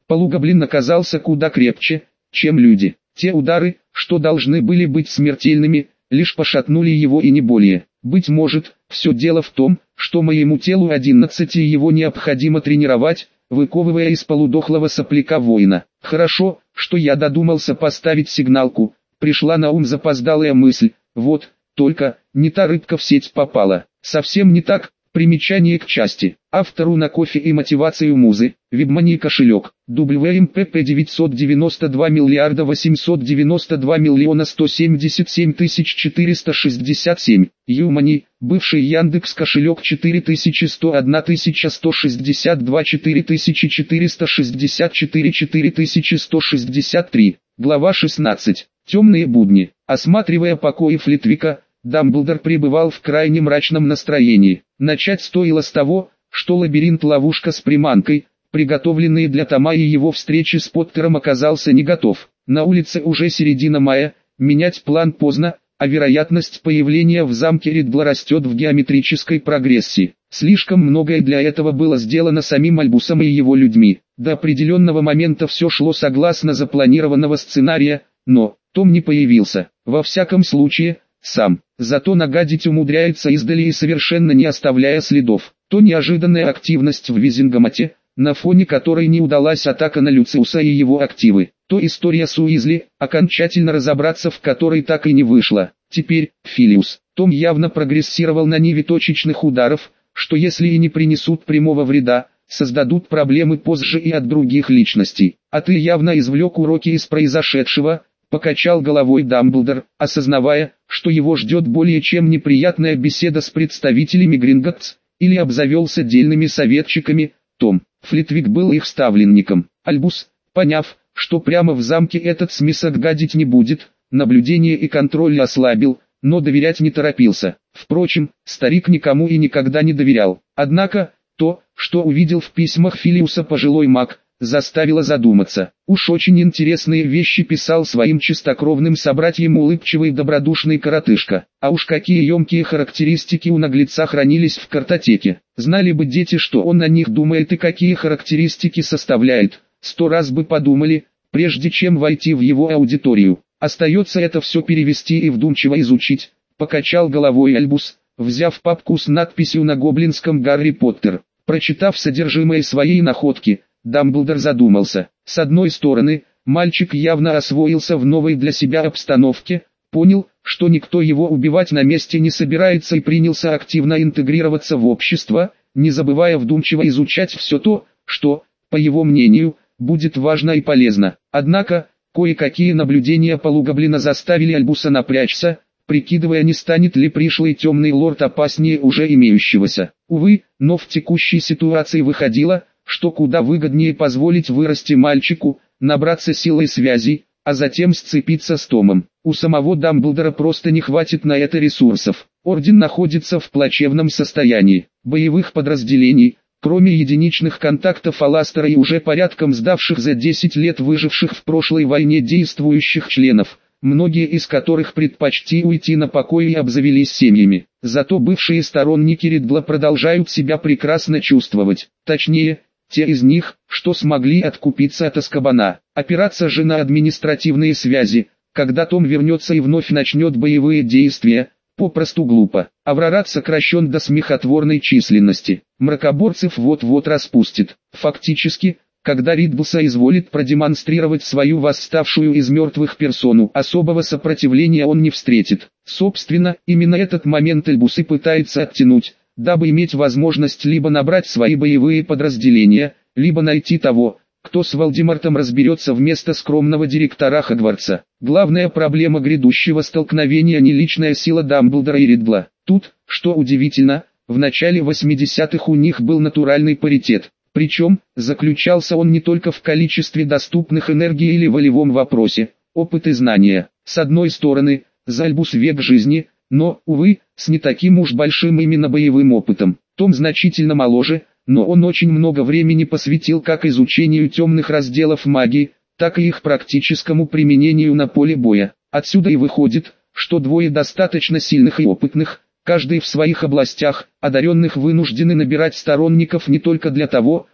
[SPEAKER 1] полугоблин оказался куда крепче, чем люди. Те удары, что должны были быть смертельными, лишь пошатнули его и не более. Быть может, все дело в том, что моему телу одиннадцати его необходимо тренировать, выковывая из полудохлого сопляка воина. Хорошо, что я додумался поставить сигналку, пришла на ум запоздалая мысль, вот, только, не та рыбка в сеть попала. Совсем не так. Примечание к части. Автору на кофе и мотивацию музы. WebMoney кошелек. дабл ю эм пи пи девятьсот девяносто два миллиарда восемьсот девяносто два миллиона сто семьдесят семь тысяч четыреста шестьдесят семь. YouMoney. Бывший Яндекс кошелек четыре тысячи сто одна тысяча сто шестьдесят два четыре тысячи четыреста шестьдесят четыре четыре тысячи сто шестьдесят три. Глава шестнадцать. Темные будни. Осматривая покои Флитвика, Дамблдор пребывал в крайне мрачном настроении. Начать стоило с того, что лабиринт-ловушка с приманкой, приготовленный для Тома и его встречи с Поттером, оказался не готов. На улице уже середина мая, менять план поздно, а вероятность появления в замке Риддла растет в геометрической прогрессии. Слишком многое для этого было сделано самим Альбусом и его людьми. До определенного момента все шло согласно запланированного сценария, но Том не появился. Во всяком случае, сам. Зато нагадить умудряется издали и совершенно не оставляя следов. То неожиданная активность в Визингамате, на фоне которой не удалась атака на Люциуса и его активы, то история с Уизли, окончательно разобраться в которой так и не вышло. Теперь, Филиус. Том явно прогрессировал на ниве точечных ударов, что если и не принесут прямого вреда, создадут проблемы позже и от других личностей. А ты явно извлек уроки из произошедшего, покачал головой Дамблдор, осознавая, что его ждет более чем неприятная беседа с представителями Гринготтс, или обзавелся дельными советчиками. Том Флитвик был их ставленником. Альбус, поняв, что прямо в замке этот смесок гадить не будет, наблюдение и контроль ослабил, но доверять не торопился. Впрочем, старик никому и никогда не доверял. Однако, то, что увидел в письмах Филиуса пожилой маг, заставило задуматься. Уж очень интересные вещи писал своим чистокровным собратьям улыбчивый добродушный коротышка. А уж какие емкие характеристики у наглеца хранились в картотеке. Знали бы дети, что он о них думает и какие характеристики составляет, сто раз бы подумали, прежде чем войти в его аудиторию. Остается это все перевести и вдумчиво изучить, покачал головой Альбус, взяв папку с надписью на гоблинском «Гарри Поттер». Прочитав содержимое своей находки, Дамблдор задумался. С одной стороны, мальчик явно освоился в новой для себя обстановке, понял, что никто его убивать на месте не собирается и принялся активно интегрироваться в общество, не забывая вдумчиво изучать все то, что, по его мнению, будет важно и полезно. Однако, кое-какие наблюдения полугоблина заставили Альбуса напрячься, прикидывая, не станет ли пришлый темный лорд опаснее уже имеющегося. Увы, но в текущей ситуации выходило, что куда выгоднее позволить вырасти мальчику, набраться силой связей, а затем сцепиться с Томом. У самого Дамблдора просто не хватит на это ресурсов. Орден находится в плачевном состоянии. Боевых подразделений, кроме единичных контактов Аластера и уже порядком сдавших за десять лет выживших в прошлой войне действующих членов, многие из которых предпочти уйти на покой и обзавелись семьями. Зато бывшие сторонники Риддла продолжают себя прекрасно чувствовать. Точнее, те из них, что смогли откупиться от Азкабана. Опираться же на административные связи, когда Том вернется и вновь начнет боевые действия, попросту глупо. Аврорат сокращен до смехотворной численности. Мракоборцев вот-вот распустит. Фактически, когда Риддл соизволит продемонстрировать свою восставшую из мертвых персону, особого сопротивления он не встретит. Собственно, именно этот момент Альбус и пытается оттянуть, дабы иметь возможность либо набрать свои боевые подразделения, либо найти того, кто с Волдемортом разберется вместо скромного директора Хогвартса. Главная проблема грядущего столкновения не личная сила Дамблдора и Риддла. Тут, что удивительно, в начале восьмидесятых у них был натуральный паритет. Причем, заключался он не только в количестве доступных энергий или волевом вопросе, опыт и знания. С одной стороны, за Альбус век жизни, но, увы, с не таким уж большим именно боевым опытом. Том значительно моложе, но он очень много времени посвятил как изучению темных разделов магии, так и их практическому применению на поле боя. Отсюда и выходит, что двое достаточно сильных и опытных, каждый в своих областях, одаренных вынуждены набирать сторонников не только для того,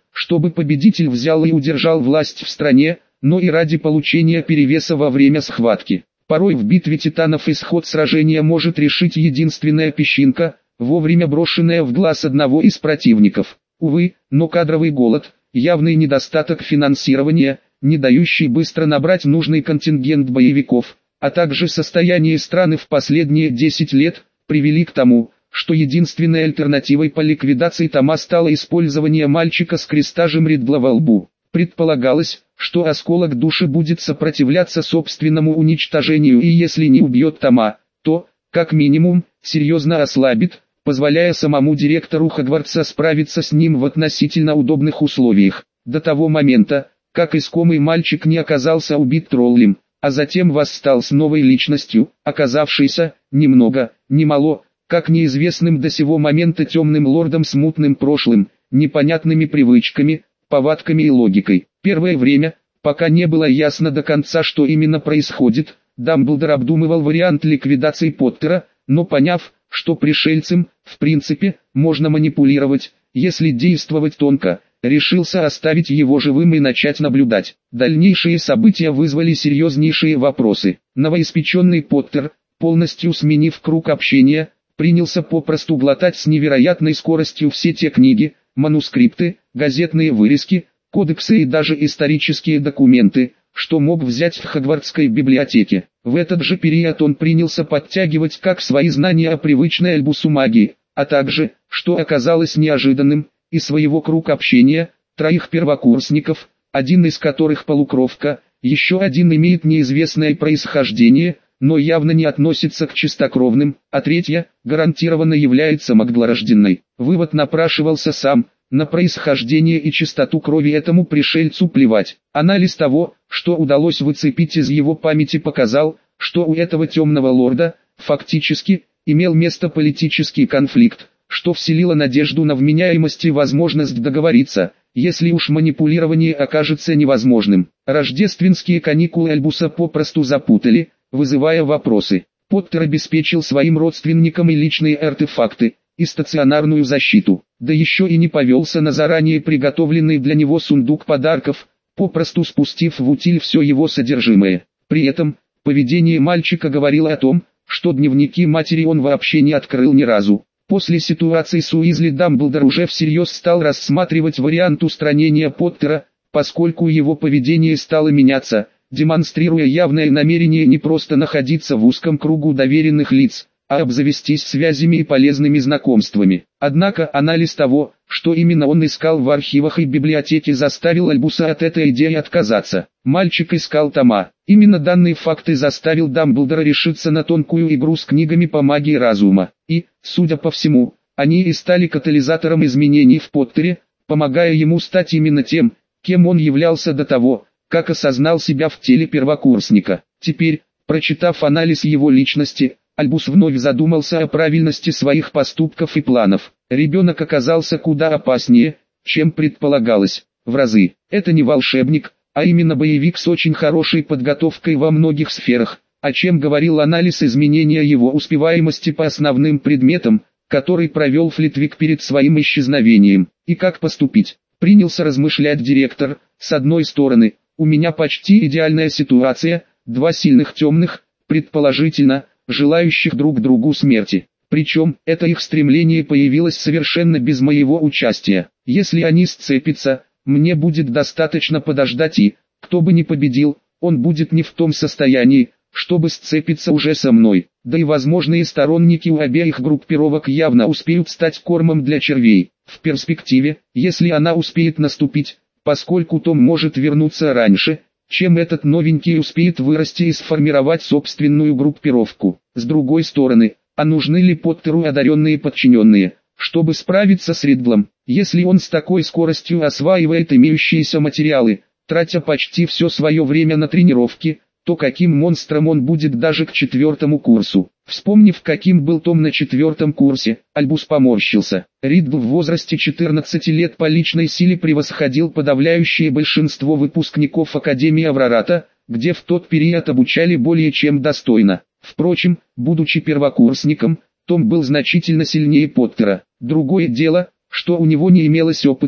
[SPEAKER 1] чтобы победитель взял и удержал власть в стране, но и ради получения перевеса во время схватки. Порой в битве титанов исход сражения может решить единственная песчинка, вовремя брошенная в глаз одного из противников. Увы, но кадровый голод, явный недостаток финансирования, не дающий быстро набрать нужный контингент боевиков, а также состояние страны в последние десять лет, привели к тому, что единственной альтернативой по ликвидации Тома стало использование мальчика с крестажем Ридла во лбу. Предполагалось, что осколок души будет сопротивляться собственному уничтожению и если не убьет Тома, то, как минимум, серьезно ослабит, позволяя самому директору Хогвартса справиться с ним в относительно удобных условиях. До того момента, как искомый мальчик не оказался убит троллем, а затем восстал с новой личностью, оказавшейся, ни много, ни мало, как неизвестным до сего момента темным лордом с мутным прошлым, непонятными привычками, повадками и логикой. Первое время, пока не было ясно до конца, что именно происходит, Дамблдор обдумывал вариант ликвидации Поттера, но поняв, что пришельцем, в принципе, можно манипулировать, если действовать тонко, решился оставить его живым и начать наблюдать. Дальнейшие события вызвали серьезнейшие вопросы. Новоиспеченный Поттер, полностью сменив круг общения, принялся попросту глотать с невероятной скоростью все те книги, манускрипты, газетные вырезки, кодексы и даже исторические документы, что мог взять в Хогвартской библиотеке. В этот же период он принялся подтягивать как свои знания о привычной Альбусу магии, а также, что оказалось неожиданным, и своего круга общения, троих первокурсников, один из которых полукровка, еще один имеет неизвестное происхождение, но явно не относится к чистокровным, а третья, гарантированно является маглорожденной. Вывод напрашивался сам, на происхождение и чистоту крови этому пришельцу плевать. Анализ того, что удалось выцепить из его памяти, показал, что у этого темного лорда, фактически, имел место политический конфликт, что вселило надежду на вменяемость и возможность договориться, если уж манипулирование окажется невозможным. Рождественские каникулы Альбуса попросту запутали, вызывая вопросы. Поттер обеспечил своим родственникам и личные артефакты, и стационарную защиту, да еще и не повелся на заранее приготовленный для него сундук подарков, попросту спустив в утиль все его содержимое. При этом, поведение мальчика говорило о том, что дневники матери он вообще не открыл ни разу. После ситуации с Уизли Дамблдор уже всерьез стал рассматривать вариант устранения Поттера, поскольку его поведение стало меняться, демонстрируя явное намерение не просто находиться в узком кругу доверенных лиц, а обзавестись связями и полезными знакомствами. Однако анализ того, что именно он искал в архивах и библиотеке, заставил Альбуса от этой идеи отказаться. Мальчик искал Тома. Именно данный факт и заставил Дамблдора решиться на тонкую игру с книгами по магии разума. И, судя по всему, они и стали катализатором изменений в Поттере, помогая ему стать именно тем, кем он являлся до того, как осознал себя в теле первокурсника. Теперь, прочитав анализ его личности, Альбус вновь задумался о правильности своих поступков и планов. Ребенок оказался куда опаснее, чем предполагалось, в разы. Это не волшебник, а именно боевик с очень хорошей подготовкой во многих сферах, о чем говорил анализ изменения его успеваемости по основным предметам, который провел Флитвик перед своим исчезновением. И как поступить? Принялся размышлять директор. С одной стороны, у меня почти идеальная ситуация, два сильных темных, предположительно, желающих друг другу смерти. Причем, это их стремление появилось совершенно без моего участия. Если они сцепятся, мне будет достаточно подождать и, кто бы ни победил, он будет не в том состоянии, чтобы сцепиться уже со мной. Да и возможные сторонники у обеих группировок явно успеют стать кормом для червей. В перспективе, если она успеет наступить, поскольку Том может вернуться раньше, чем этот новенький успеет вырасти и сформировать собственную группировку. С другой стороны, а нужны ли Поттеру одаренные подчиненные, чтобы справиться с Риддлом, если он с такой скоростью осваивает имеющиеся материалы, тратя почти все свое время на тренировки, то каким монстром он будет даже к четвертому курсу. Вспомнив, каким был Том на четвертом курсе, Альбус поморщился. Риддл в возрасте четырнадцати лет по личной силе превосходил подавляющее большинство выпускников Академии Аврората, где в тот период обучали более чем достойно. Впрочем, будучи первокурсником, Том был значительно сильнее Поттера. Другое дело, что у него не имелось опыта,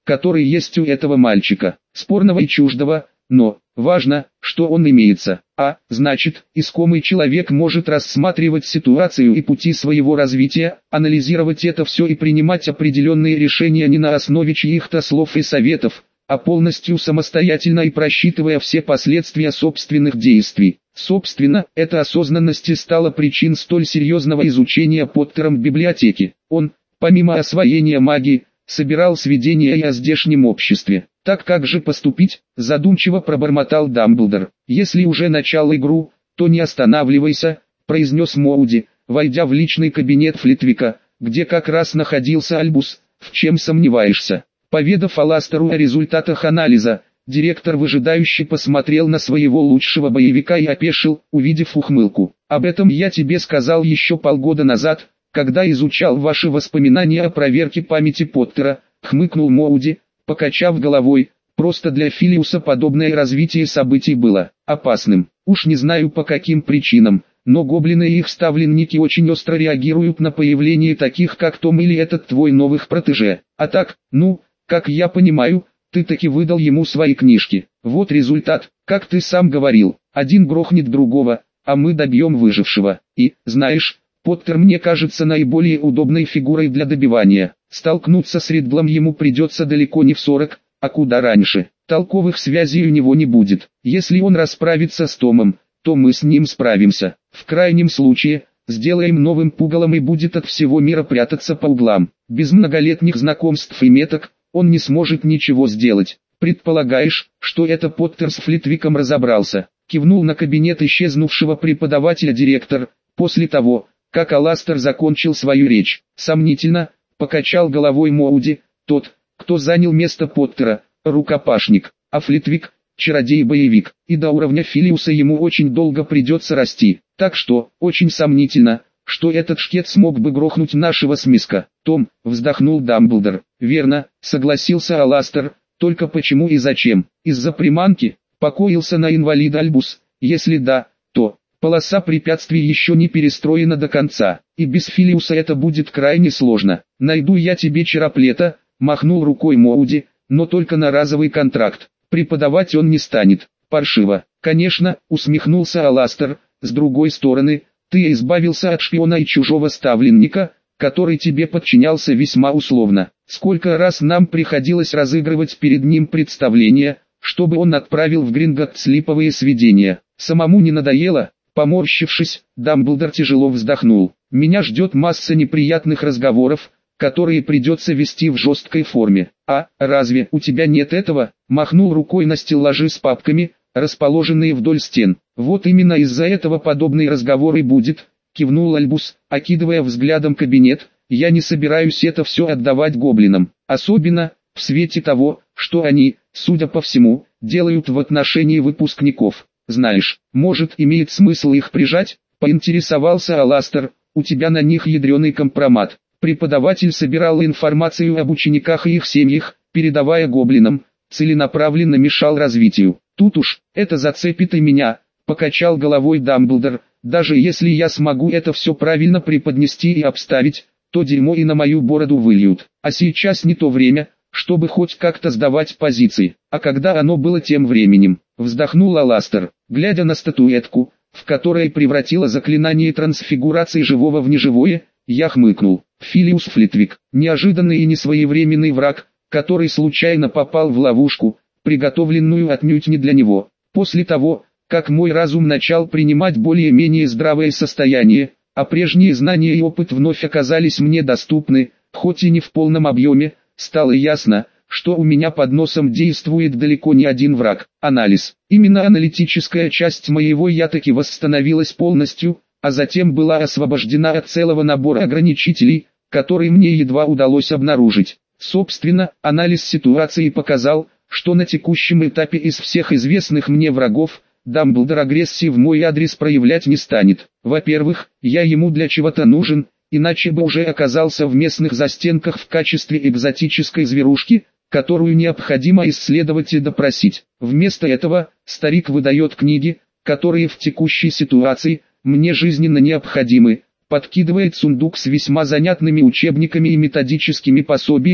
[SPEAKER 1] который есть у этого мальчика, спорного и чуждого, но важно, что он имеется. А, значит, искомый человек может рассматривать ситуацию и пути своего развития, анализировать это все и принимать определенные решения не на основе чьих-то слов и советов, а полностью самостоятельно и просчитывая все последствия собственных действий. Собственно, эта осознанность и стала причин столь серьезного изучения Поттером библиотеки. Он, помимо освоения магии, собирал сведения и о здешнем обществе. Так как же поступить, задумчиво пробормотал Дамблдор. Если уже начал игру, то не останавливайся, произнес Моуди, войдя в личный кабинет Флитвика, где как раз находился Альбус. В чем сомневаешься? Поведав Аластеру о результатах анализа, директор выжидающе посмотрел на своего лучшего боевика и опешил, увидев ухмылку. Об этом я тебе сказал еще полгода назад, когда изучал ваши воспоминания о проверке памяти Поттера, хмыкнул Моуди, покачав головой. Просто для Филиуса подобное развитие событий было опасным. Уж не знаю по каким причинам, но гоблины и их ставленники очень остро реагируют на появление таких как Том или этот твой новых протеже. А так, ну, как я понимаю, ты таки выдал ему свои книжки. Вот результат, как ты сам говорил, один грохнет другого, а мы добьем выжившего. И, знаешь, Поттер мне кажется наиболее удобной фигурой для добивания. Столкнуться с Ридлом ему придется далеко не в сорок, а куда раньше. Толковых связей у него не будет. Если он расправится с Томом, то мы с ним справимся. В крайнем случае, сделаем новым пугалом и будет от всего мира прятаться по углам. Без многолетних знакомств и меток, он не сможет ничего сделать. Предполагаешь, что это Поттер с Флитвиком разобрался? Кивнул на кабинет исчезнувшего преподавателя директор, после того, как Аластер закончил свою речь. Сомнительно, покачал головой Моуди, тот, кто занял место Поттера, рукопашник, а Флитвик, чародей-боевик, и до уровня Филиуса ему очень долго придется расти. Так что, очень сомнительно, что этот шкет смог бы грохнуть нашего Смиска. Том, вздохнул Дамблдор. Верно, согласился Аластер, только почему и зачем? Из-за приманки? Покоился на инвалида Альбус? Если да, то полоса препятствий еще не перестроена до конца, и без Филиуса это будет крайне сложно. Найду я тебе чероплета, махнул рукой Моуди, но только на разовый контракт. Преподавать он не станет. Паршиво. Конечно, усмехнулся Аластер, с другой стороны, ты избавился от шпиона и чужого ставленника, который тебе подчинялся весьма условно. Сколько раз нам приходилось разыгрывать перед ним представления, чтобы он отправил в Гринготтс липовые сведения. Самому не надоело? Поморщившись, Дамблдор тяжело вздохнул. Меня ждет масса неприятных разговоров, которые придется вести в жесткой форме. А, разве у тебя нет этого? Махнул рукой на стеллажи с папками, расположенные вдоль стен. Вот именно из-за этого подобный разговор и будет, кивнул Альбус, окидывая взглядом кабинет. Я не собираюсь это все отдавать гоблинам, особенно в свете того, что они, судя по всему, делают в отношении выпускников. Знаешь, может, имеет смысл их прижать? Поинтересовался Аластер. У тебя на них ядреный компромат. Преподаватель собирал информацию об учениках и их семьях, передавая гоблинам, целенаправленно мешал развитию. Тут уж, это зацепит и меня, покачал головой Дамблдор. Даже если я смогу это все правильно преподнести и обставить, то дерьмо и на мою бороду выльют. А сейчас не то время, чтобы хоть как-то сдавать позиции. А когда оно было тем временем, вздохнул Аластер, глядя на статуэтку, в которой превратило заклинание трансфигурации живого в неживое, я хмыкнул. Филиус Флитвик, неожиданный и несвоевременный враг, который случайно попал в ловушку, приготовленную отнюдь не для него. После того, как мой разум начал принимать более-менее здравое состояние, а прежние знания и опыт вновь оказались мне доступны, хоть и не в полном объеме, стало ясно, что у меня под носом действует далеко не один враг. Анализ. Именно аналитическая часть моего я таки восстановилась полностью, а затем была освобождена от целого набора ограничителей, которые мне едва удалось обнаружить. Собственно, анализ ситуации показал, что на текущем этапе из всех известных мне врагов, Дамблдор агрессии в мой адрес проявлять не станет. Во-первых, я ему для чего-то нужен, иначе бы уже оказался в местных застенках в качестве экзотической зверушки, которую необходимо исследовать и допросить. Вместо этого, старик выдает книги, которые в текущей ситуации мне жизненно необходимы, подкидывает сундук с весьма занятными учебниками и методическими пособиями,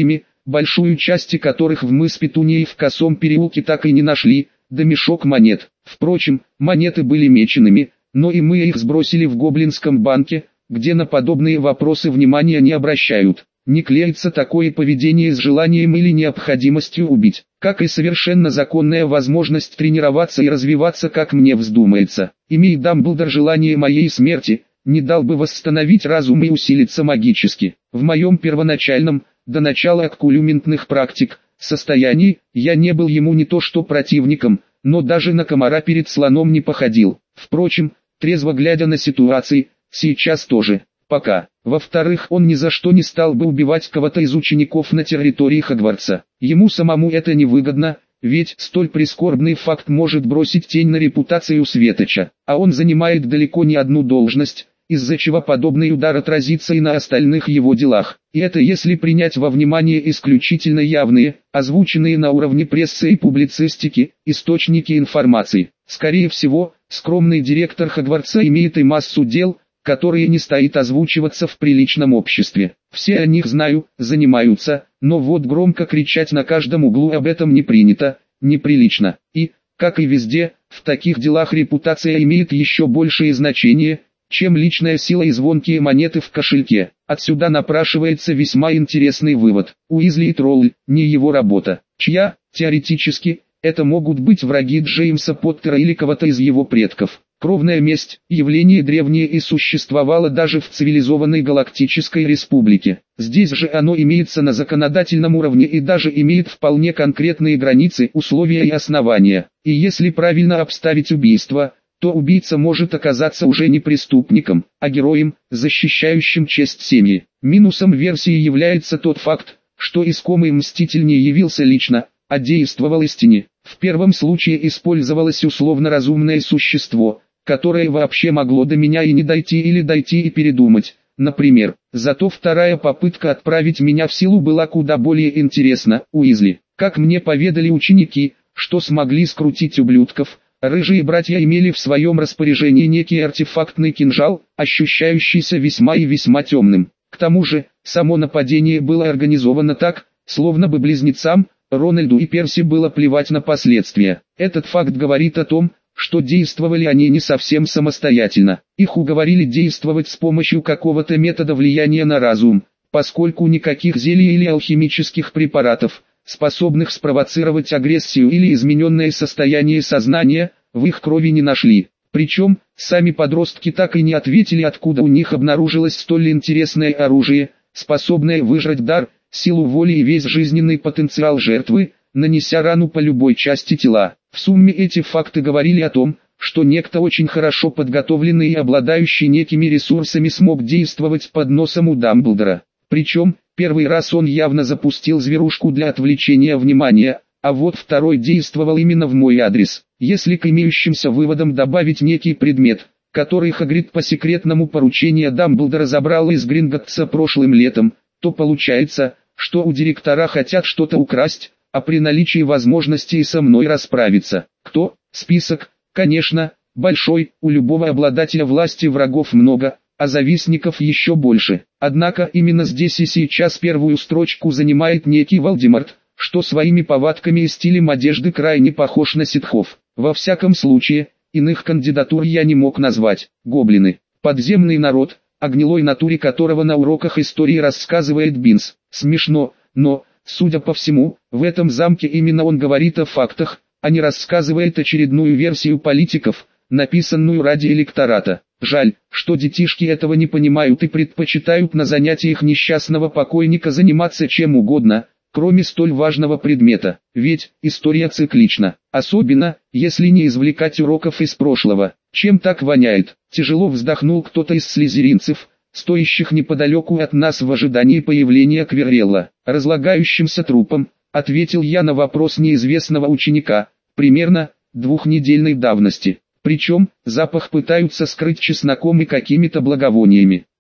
[SPEAKER 1] большую часть которых в мыс Петунии в Косом переулке так и не нашли, да мешок монет. Впрочем, монеты были меченными, но и мы их сбросили в Гоблинском банке, где на подобные вопросы внимания не обращают. Не клеится такое поведение с желанием или необходимостью убить, как и совершенно законная возможность тренироваться и развиваться, как мне вздумается. Имея Дамблдор желание моей смерти, не дал бы восстановить разум и усилиться магически. В моем первоначальном, до начала оккулюментных практик, состоянии, я не был ему не то что противником, но даже на комара перед слоном не походил. Впрочем, трезво глядя на ситуации, сейчас тоже. Пока. Во-вторых, он ни за что не стал бы убивать кого-то из учеников на территории Хогвартса. Ему самому это невыгодно, ведь столь прискорбный факт может бросить тень на репутацию Светоча, а он занимает далеко не одну должность, из-за чего подобный удар отразится и на остальных его делах. И это если принять во внимание исключительно явные, озвученные на уровне прессы и публицистики, источники информации. Скорее всего, скромный директор Хогвартса имеет и массу дел, которые не стоит озвучиваться в приличном обществе. Все о них знаю, занимаются, но вот громко кричать на каждом углу об этом не принято, неприлично. И, как и везде, в таких делах репутация имеет еще большее значение, чем личная сила и звонкие монеты в кошельке. Отсюда напрашивается весьма интересный вывод. Уизли и Тролль – не его работа. Чья, теоретически, это могут быть враги Джеймса Поттера или кого-то из его предков. Кровная месть – явление древнее и существовало даже в цивилизованной галактической республике. Здесь же оно имеется на законодательном уровне и даже имеет вполне конкретные границы, условия и основания. И если правильно обставить убийство, то убийца может оказаться уже не преступником, а героем, защищающим честь семьи. Минусом версии является тот факт, что искомый мститель не явился лично, а действовал истине. В первом случае использовалось условно-разумное существо, которое вообще могло до меня и не дойти или дойти и передумать, например. Зато вторая попытка отправить меня в силу была куда более интересна. Уизли, как мне поведали ученики, что смогли скрутить ублюдков, рыжие братья имели в своем распоряжении некий артефактный кинжал, ощущающийся весьма и весьма темным. К тому же, само нападение было организовано так, словно бы близнецам, Рональду и Перси было плевать на последствия. Этот факт говорит о том, что действовали они не совсем самостоятельно. Их уговорили действовать с помощью какого-то метода влияния на разум, поскольку никаких зелий или алхимических препаратов, способных спровоцировать агрессию или измененное состояние сознания, в их крови не нашли. Причем, сами подростки так и не ответили, откуда у них обнаружилось столь интересное оружие, способное выжрать дар, силу воли и весь жизненный потенциал жертвы, нанеся рану по любой части тела. В сумме эти факты говорили о том, что некто очень хорошо подготовленный и обладающий некими ресурсами смог действовать под носом у Дамблдора. Причем, первый раз он явно запустил зверушку для отвлечения внимания, а вот второй действовал именно в мой адрес. Если к имеющимся выводам добавить некий предмет, который Хагрид по секретному поручению Дамблдора забрал из Гринготтса прошлым летом, то получается, что у директора хотят что-то украсть, а при наличии возможности и со мной расправиться. Кто? Список, конечно, большой, у любого обладателя власти врагов много, а завистников еще больше. Однако именно здесь и сейчас первую строчку занимает некий Волдеморт, что своими повадками и стилем одежды крайне похож на ситхов. Во всяком случае, иных кандидатур я не мог назвать. Гоблины. Подземный народ, о гнилой натуре которого на уроках истории рассказывает Бинс. Смешно, но, судя по всему, в этом замке именно он говорит о фактах, а не рассказывает очередную версию политиков, написанную ради электората. Жаль, что детишки этого не понимают и предпочитают на занятиях несчастного покойника заниматься чем угодно, кроме столь важного предмета. Ведь история циклична, особенно, если не извлекать уроков из прошлого. Чем так воняет? Тяжело вздохнул кто-то из слизеринцев, стоящих неподалеку от нас в ожидании появления Квиррелла. Разлагающимся трупом, ответил я на вопрос неизвестного ученика, примерно двухнедельной давности. Причем, запах пытаются скрыть чесноком и какими-то благовониями.